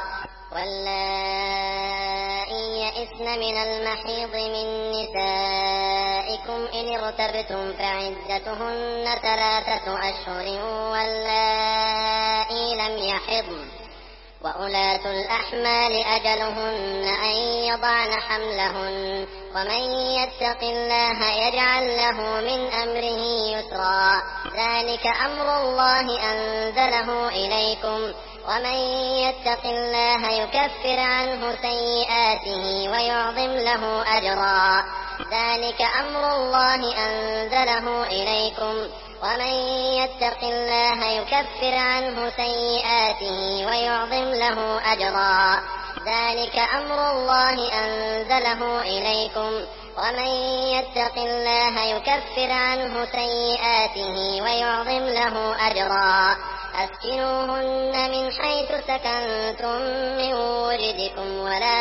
واللائي يئسن من المحيض من نسائكم إن ارتبتم فعدتهن ثلاثة أشهر واللائي لم يحضن، وأولاة الأحمال أجلهن أن يضعن حملهن، ومن يتق الله يجعل له من أمره يسرا. ذلك أمر الله أنزله إليكم، ومن يتق الله يكفر عنه سيئاته ويعظم له أجرا. ذلك أمر الله أنزله إليكم، ومن يتق الله يكفر عنه سيئاته ويعظم له أجرا. ذلك أمر الله أنزله إليكم، ومن يتق الله يكفر عنه سيئاته ويعظم له أجرا. أسكنوهن من حيث سكنتم من وجدكم ولا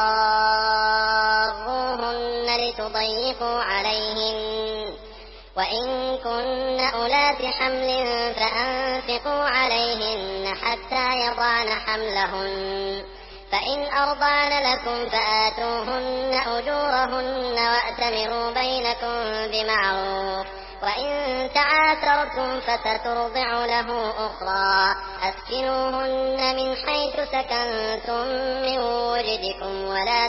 تضاروهن لتضيقوا عليهن، وإن كن أولات حمل فأنفقوا عليهن حتى يضعن حملهن، فإن أرضعن لكم فآتوهن أجورهن وأتمروا بينكم بمعروف، وإن تعاثرتم فسترضع له أخرى. أسكنوهن من حيث سكنتم من وجدكم ولا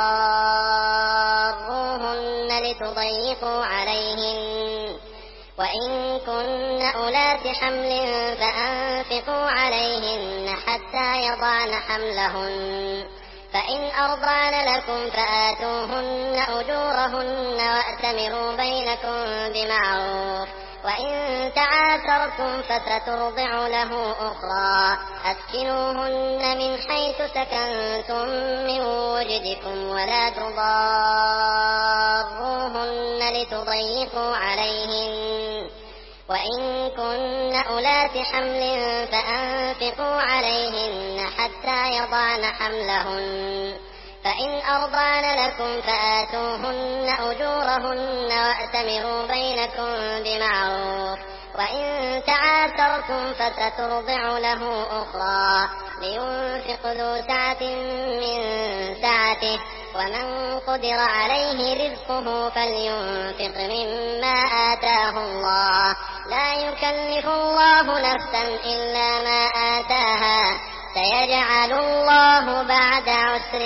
تضاروهن لتضيقوا عليهن، وإن كن أولات حمل فأنفقوا عليهن حتى يضعن حملهن، فإن أرضعن لكم فآتوهن أجورهن وأتمروا بينكم بمعروف، وإن تعاثرتم فسترضع له أخرى. أسكنوهن من حيث سكنتم من وجدكم ولا تضاروهن لتضيقوا عليهن. وإن كن أولات حمل فأنفقوا عليهن حتى يضعن حملهن. فإن أرضعن لكم فآتوهن أجورهن وأتمروا بينكم بمعروف. وإن تعاثرتم فسترضع له أخرى لينفق ذو سعة من سعته ومن قدر عليه رزقه فلينفق مما آتاه الله لا يكلف الله نفسا إلا ما آتاها سيجعل الله بعد عسر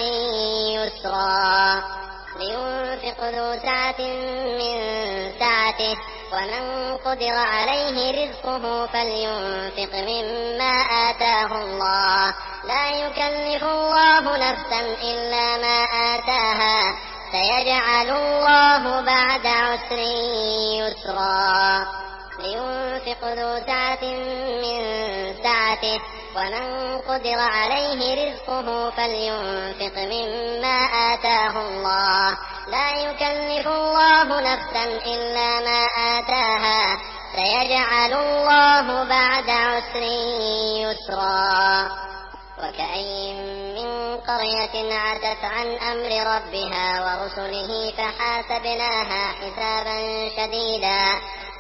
يسرا. لينفق ذو سعة من سعته ومن قدر عليه رزقه فلينفق مما آتاه الله لا يكلف الله نفسا إلا ما آتاها سيجعل الله بعد عسر يسرا. لينفق ذو سعة من سعته ومن قدر عليه رزقه فلينفق مما آتاه الله لا يكلف الله نفسا إلا ما آتاها سيجعل الله بعد عسر يسرا. وكأين من قرية عتت عن أمر ربها ورسله فحاسبناها حسابا شديدا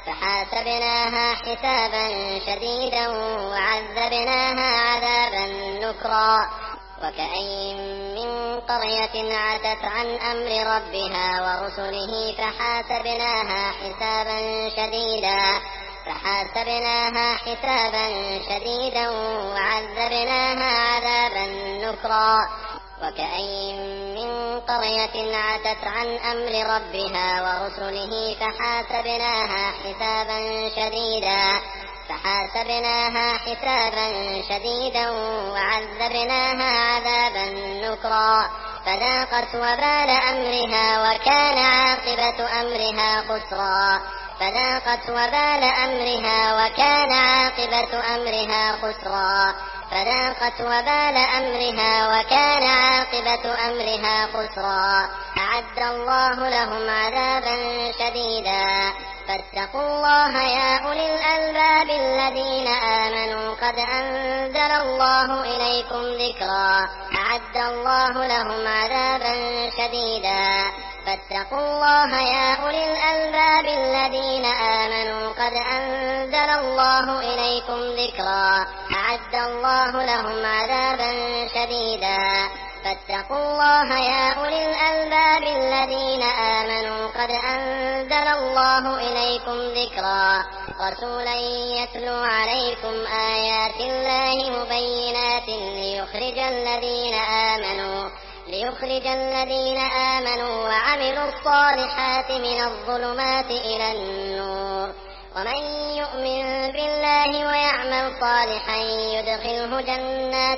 فحاسبناها حسابا شديدا وعذبناها عذابا نكرا. وكأين من قرية عتت عن أمر ربها ورسله فحاسبناها حسابا شديدا فحاسبناها حسابا شديدا وعذبناها عذابا نكرا. وكأين من قرية عتت عن أمر ربها ورسله فحاسبناها حسابا شديدا فحاسبناها حسابا شديدا وعذبناها عذابا نكرا. فذاقت وبال أمرها وكان عاقبة أمرها خسرا. فذاقت وبال أمرها وكان عاقبة أمرها خسرا. فذاقت وبال أمرها وكان عاقبة أمرها خسرا. أعد الله لهم عذابا شديدا فاتقوا الله يا أولي الألباب الذين آمنوا قد أنزل الله إليكم ذكرا. أعد الله لهم عذابا شديدا فاتقوا الله يا أولي الألباب الذين آمنوا قد أنزل الله إليكم ذكرا. أعد الله لهم عذابا شديدا فاتقوا الله يا أولي الألباب الذين آمنوا قد أنزل الله إليكم ذكرا. رسولا يتلو عليكم آيات الله مبينات ليخرج الذين آمنوا ليخرج الذين آمنوا وعملوا الصالحات من الظلمات إلى النور. ومن يؤمن بالله ويعمل صالحا يدخله جنات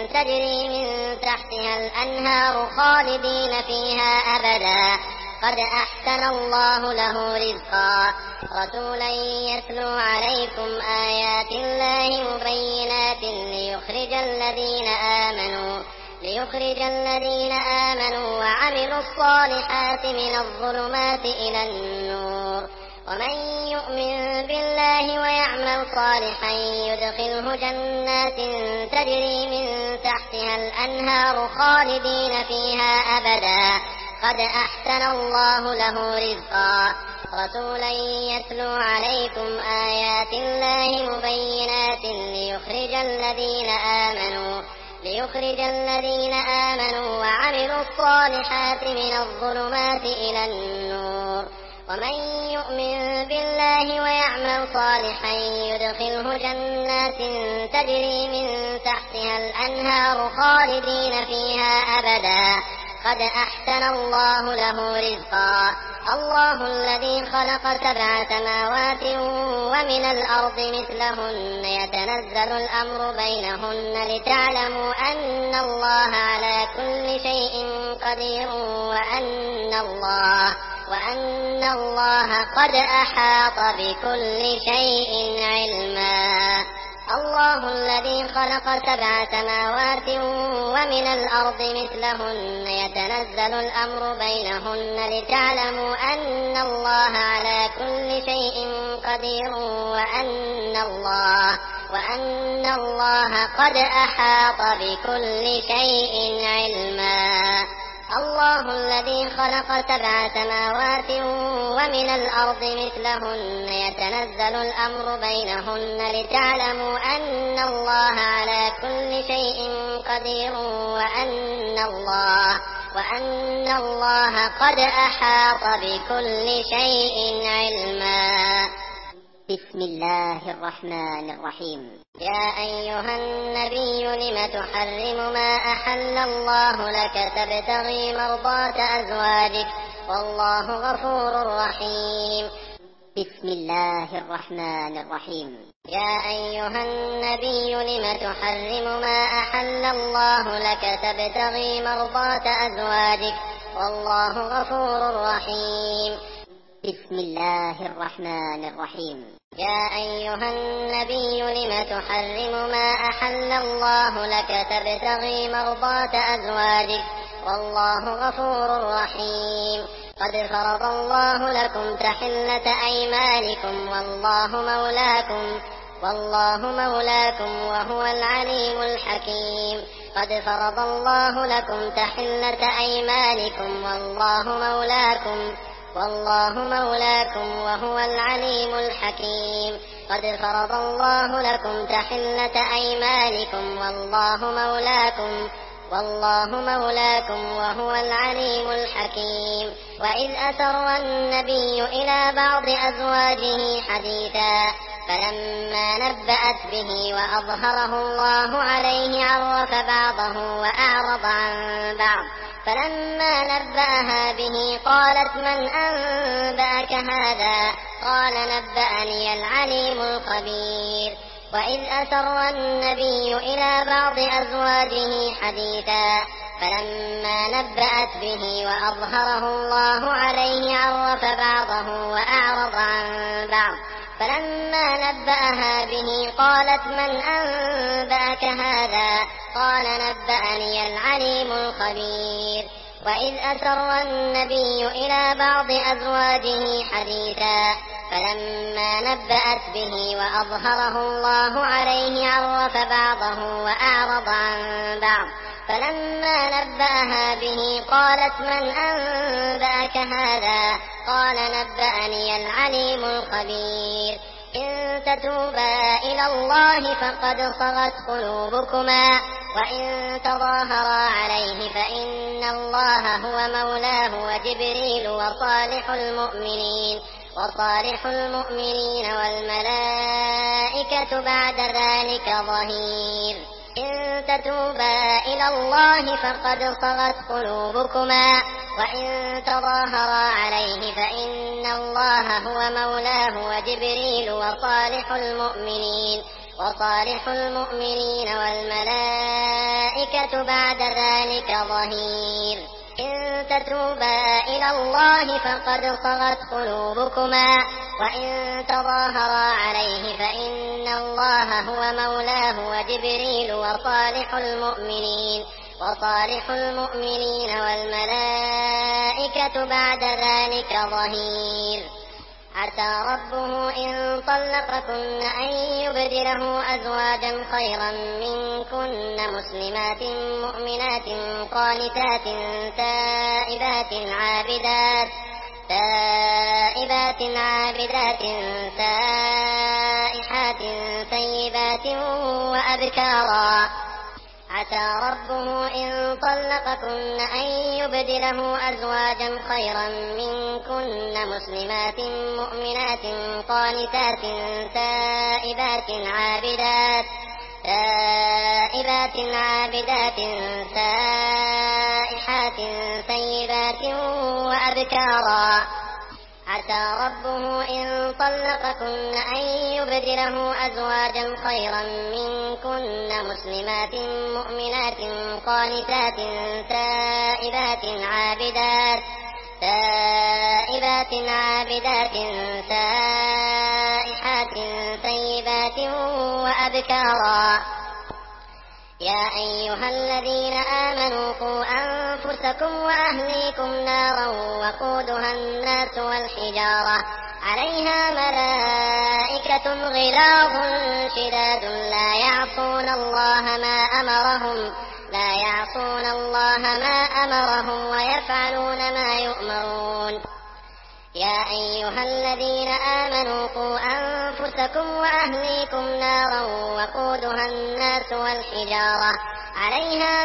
تجري من تحتها الأنهار خالدين فيها أبدا قد أحسن الله له رزقا. رسولا يتلو عليكم آيات الله مبينات ليخرج الذين آمنوا ليخرج الذين آمنوا وعملوا الصالحات من الظلمات إلى النور. ومن يؤمن بالله ويعمل صالحا يدخله جنات تجري من تحتها الأنهار خالدين فيها أبدا قد أحسن الله له رزقا. رسولا يتلو عليكم آيات الله مبينات ليخرج الذين آمنوا ليخرج الذين آمنوا وعملوا الصالحات من الظلمات إلى النور. ومن يؤمن بالله ويعمل صالحا يدخله جنات تجري من تحتها الأنهار خالدين فيها أبدا قد أحسن الله له رزقا. الله الذي خلق سبع سماوات ومن الأرض مثلهن يتنزل الأمر بينهن لتعلموا أن الله على كل شيء قدير وأن الله وأن الله قد أحاط بكل شيء علما. الله الذي خلق سبع سماوات ومن الأرض مثلهن يتنزل الأمر بينهن لتعلموا أن الله على كل شيء قدير وأن الله وأن الله قد أحاط بكل شيء علما. الله الذي خلق سبع سماوات ومن الأرض مثلهن يتنزل الأمر بينهن لتعلموا أن الله على كل شيء قدير وأن الله وأن الله قد أحاط بكل شيء علما. بسم الله الرحمن الرحيم. يا أيها النبي لم تحرم ما أحل الله لك تبتغي مرضات أزواجك والله غفور رحيم. بسم الله الرحمن الرحيم. يا أيها النبي لم تحرم ما أحل الله لك تبتغي مرضات أزواجك والله غفور رحيم. بسم الله الرحمن الرحيم. يا أيها النبي لم تحرم ما أحل الله لك تبتغي مرضات أزواجك والله غفور رحيم. قد فرض الله لكم تحلة أيمانكم والله مولاكم والله مولاكم وهو العليم الحكيم. قد فرض الله لكم تحلة أيمانكم والله مولاكم والله مولاكم وهو العليم الحكيم. قد فرض الله لكم تحلة أيمانكم والله مولاكم والله مولاكم وهو العليم الحكيم. وإذ أسر النبي إلى بعض أزواجه حديثا فلما نبأت به وأظهره الله عليه عرف بعضه وأعرض عن بعض. فلما نبأها به قالت من أنبأك هذا؟ قال نبأني العليم الخبير. وإذ أسر النبي إلى بعض أزواجه حديثا فلما نبأت به وأظهره الله عليه عرف بعضه وأعرض عن بعض. فلما نبأها به قالت من أنبأك هذا؟ قال نبأني العليم الخبير. وإذ أسر النبي إلى بعض أزواجه حديثا فلما نبأت به وأظهره الله عليه عرف بعضه وأعرض عن بعض. فلما نبأها به قالت من أنبأك هذا؟ قال نبأني العليم الخبير. إن تتوبا إلى الله فقد صغت قلوبكما وإن تظاهرا عليه فإن الله هو مولاه وجبريل وصالح المؤمنين وصالح المؤمنين والملائكة بعد ذلك ظهير. إن تتوبا إلى الله فقد صغت قلوبكما وإن تظاهرا عليه فإن الله هو مولاه وجبريل وصالح المؤمنين وصالح المؤمنين والملائكة بعد ذلك ظهير. إن تتوبا إلى الله فقد صغت قلوبكما وإن تظاهرا عليه فإن الله هو مولاه وجبريل وصالح المؤمنين وصالح المؤمنين والملائكة بعد ذلك ظهير. عسى ربه إن طلقكن أن يبدله أزواجا خيرا منكن مسلمات مؤمنات قانتات تائبات عابدات تائبات عابدات سائحات ثيبات وأبكارا. عسى ربه إن طلقكن أن يبدله أزواجا خيرا منكن مسلمات مؤمنات قانتات تائبات عابدات تائبات عابدات سائحات ثيبات وأبكارا. عسى ربه إن طلقكن أن يبدله أزواجا خيرا منكن مسلمات مؤمنات قانتات تائبات عابدات تائبات عابدات سائحات طيبات وأبكارا يا أيها الذين آمنوا قوا أنفسكم وأهليكم نارا وقودها الناس والحجارة عليها ملائكة غلاظ شداد لا يعصون الله ما أمرهم لا يعصون الله ما أمرهم ويفعلون ما يؤمرون يا أيها الذين آمنوا قوا أنفسكم وأهليكم نارا وقودها الناس والحجارة عليها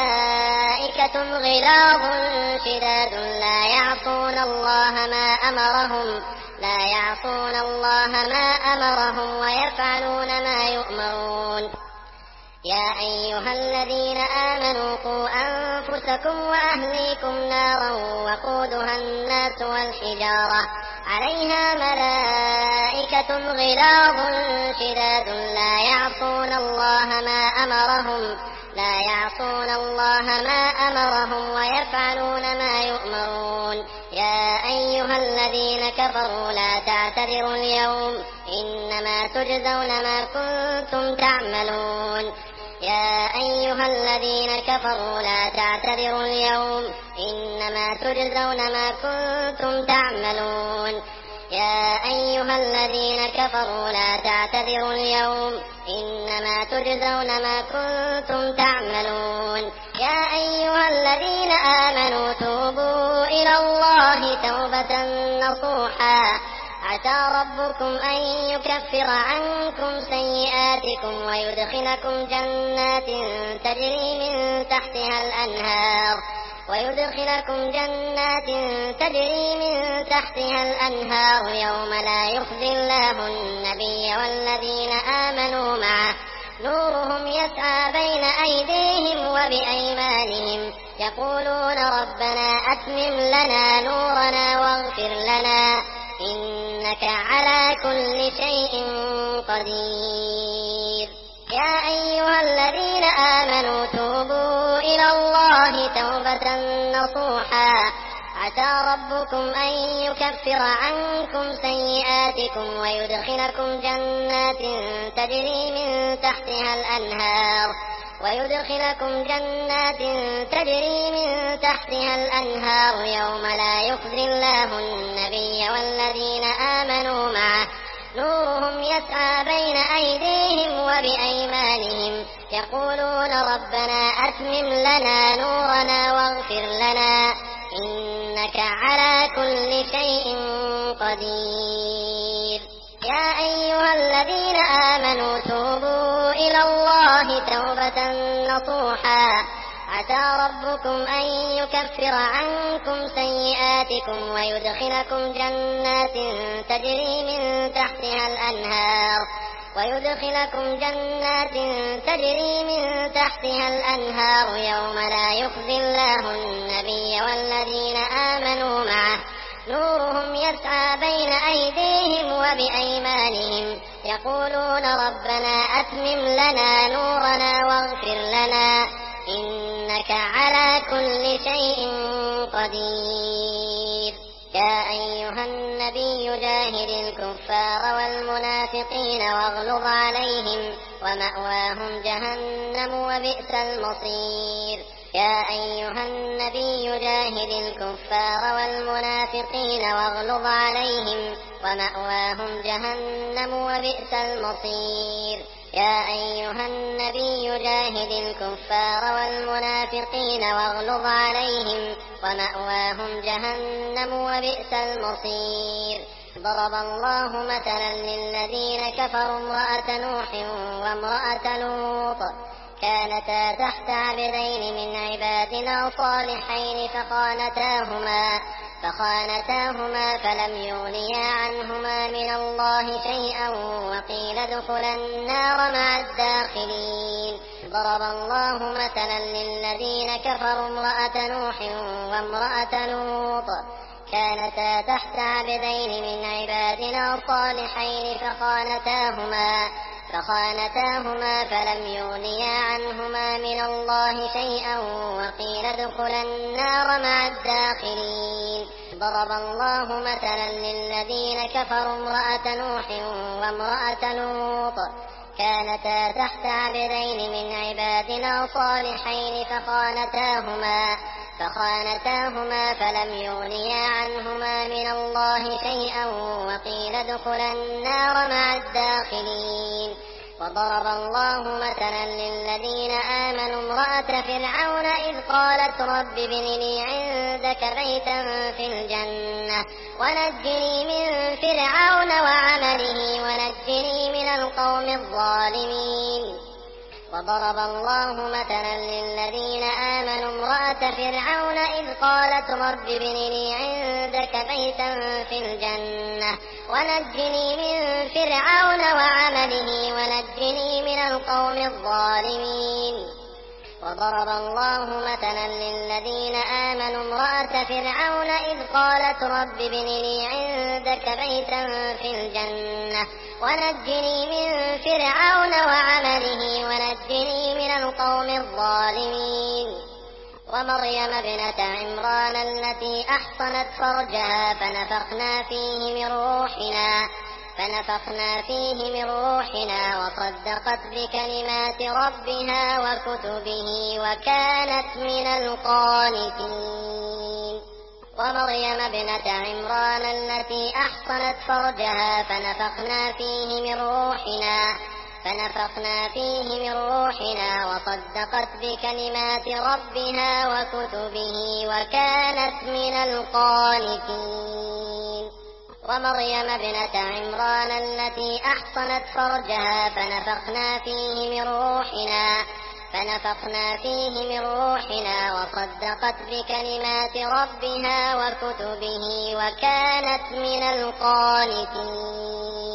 ملائكة غلاظ شداد لا يعصون الله ما أمرهم لا يعصون الله ما أمرهم ويفعلون ما يؤمرون يا أيها الذين آمنوا قوا أنفسكم وأهليكم نارا وقودها الناس والحجارة عليها ملائكة غلاظ شداد لا يعصون الله ما أمرهم لا يعصون الله ما أمرهم ويفعلون ما يؤمرون يا أيها الذين كفروا لا تعتذروا اليوم إنما تجزون ما كنتم تعملون يا أيها الذين كفروا لا تعتذروا اليوم إنما تجزون ما كنتم تعملون يا أيها الذين كفروا لا تعتذروا اليوم إنما تجزون ما كنتم تعملون يا أيها الذين آمنوا توبوا إلى الله توبة نصوحا عسى ربكم أن يكفر عنكم سيئاتكم ويدخلكم جنات تجري من تحتها الأنهار ويدخلكم جنات تجري من تحتها الأنهار يوم لا يخزي الله النبي والذين آمنوا معه نورهم يسعى بين أيديهم وبأيمانهم يقولون ربنا أتمم لنا نورنا واغفر لنا إنك على كل شيء قدير يا أيها الذين آمنوا توبوا إلى الله توبة نصوحا عسى ربكم أن يكفر عنكم سيئاتكم ويدخلكم جنات تجري من تحتها الأنهار ويدخلكم جنات تجري من تحتها الأنهار يوم لا يخزي الله النبي والذين آمنوا معه نورهم يسعى بين أيديهم وبأيمانهم يقولون ربنا أتمم لنا نورنا واغفر لنا إنك على كل شيء قدير يا أيها الذين آمنوا توبوا إلى الله توبة نصوحا عسى ربكم أن يكفر عنكم سيئاتكم ويدخلكم جنات تجري من تحتها الأنهار ويدخلكم جنات تجري من تحتها الأنهار يوم لا يخزي الله النبي والذين آمنوا معه نورهم يسعى بين أيديهم وبأيمانهم يقولون ربنا أتمم لنا نورنا واغفر لنا إنك على كل شيء قدير يا أيها النبي جاهد الكفار والمنافقين واغلظ عليهم ومأواهم جهنم وبئس المصير يا أيها النبي جاهد الكفار والمنافقين واغلظ عليهم ومأواهم جهنم وبئس المصير يا أيها النبي جاهد الكفار والمنافقين واغلظ عليهم ومأواهم جهنم وبئس المصير ضرب الله مثلا للذين كفروا امرأة نوح وامرأة لوط كانتا تحت عبدين من عبادنا صالحين فخانتاهما فخانتاهما فلم يغنيا عنهما من الله شيئا وقيل ادخلا النار مع الداخلين ضرب الله مثلا للذين كفروا امرأة نوح وامرأة لوط كانتا تحت عبدين من عبادنا صالحين فخانتاهما فخانتاهما فلم يغنيا عنهما من الله شيئا وقيل ادخلا النار مع الداخلين ضرب الله مثلا للذين كفروا امرأة نوح وامرأة لوط كانتا تحت عبدين من عبادنا صالحين فخانتاهما فخانتاهما فلم يغنيا عنهما من الله شيئا وقيل ادخلا النار مع الداخلين. وضرب الله مثلا للذين آمنوا امرأة فرعون إذ قالت رب ابن لي عندك بيتا في الجنة ونجني من فرعون وعمله ونجني من القوم الظالمين. وضرب الله مثلا للذين آمنوا امرأة فرعون إذ قالت رب ابن لي عندك بيتا في الجنة ونجني من فرعون وعمله ونجني من القوم الظالمين. وضرب الله مثلا للذين آمنوا امرأة فرعون إذ قالت رب ابن لي عندك بيتا في الجنة ونجني من فرعون وعمله ونجني من القوم الظالمين. ومريم ابنة عمران التي أحصنت فرجها فنفخنا فيه من روحنا فنفخنا فيه من روحنا وصدقت بكلمات ربها وكتبه وكانت من القانتين. ومريم ابنة عمران التي أحصنت فرجها فنفخنا فيه من روحنا فنفخنا فيه من روحنا وصدقت بكلمات ربها وكتبه وكانت من القانتين. ومريم ابنة عمران التي أحصنت فرجها فنفخنا فيه من روحنا فنفخنا فيه من روحنا وصدقت بكلمات ربها وكتبه وكانت من القانتين.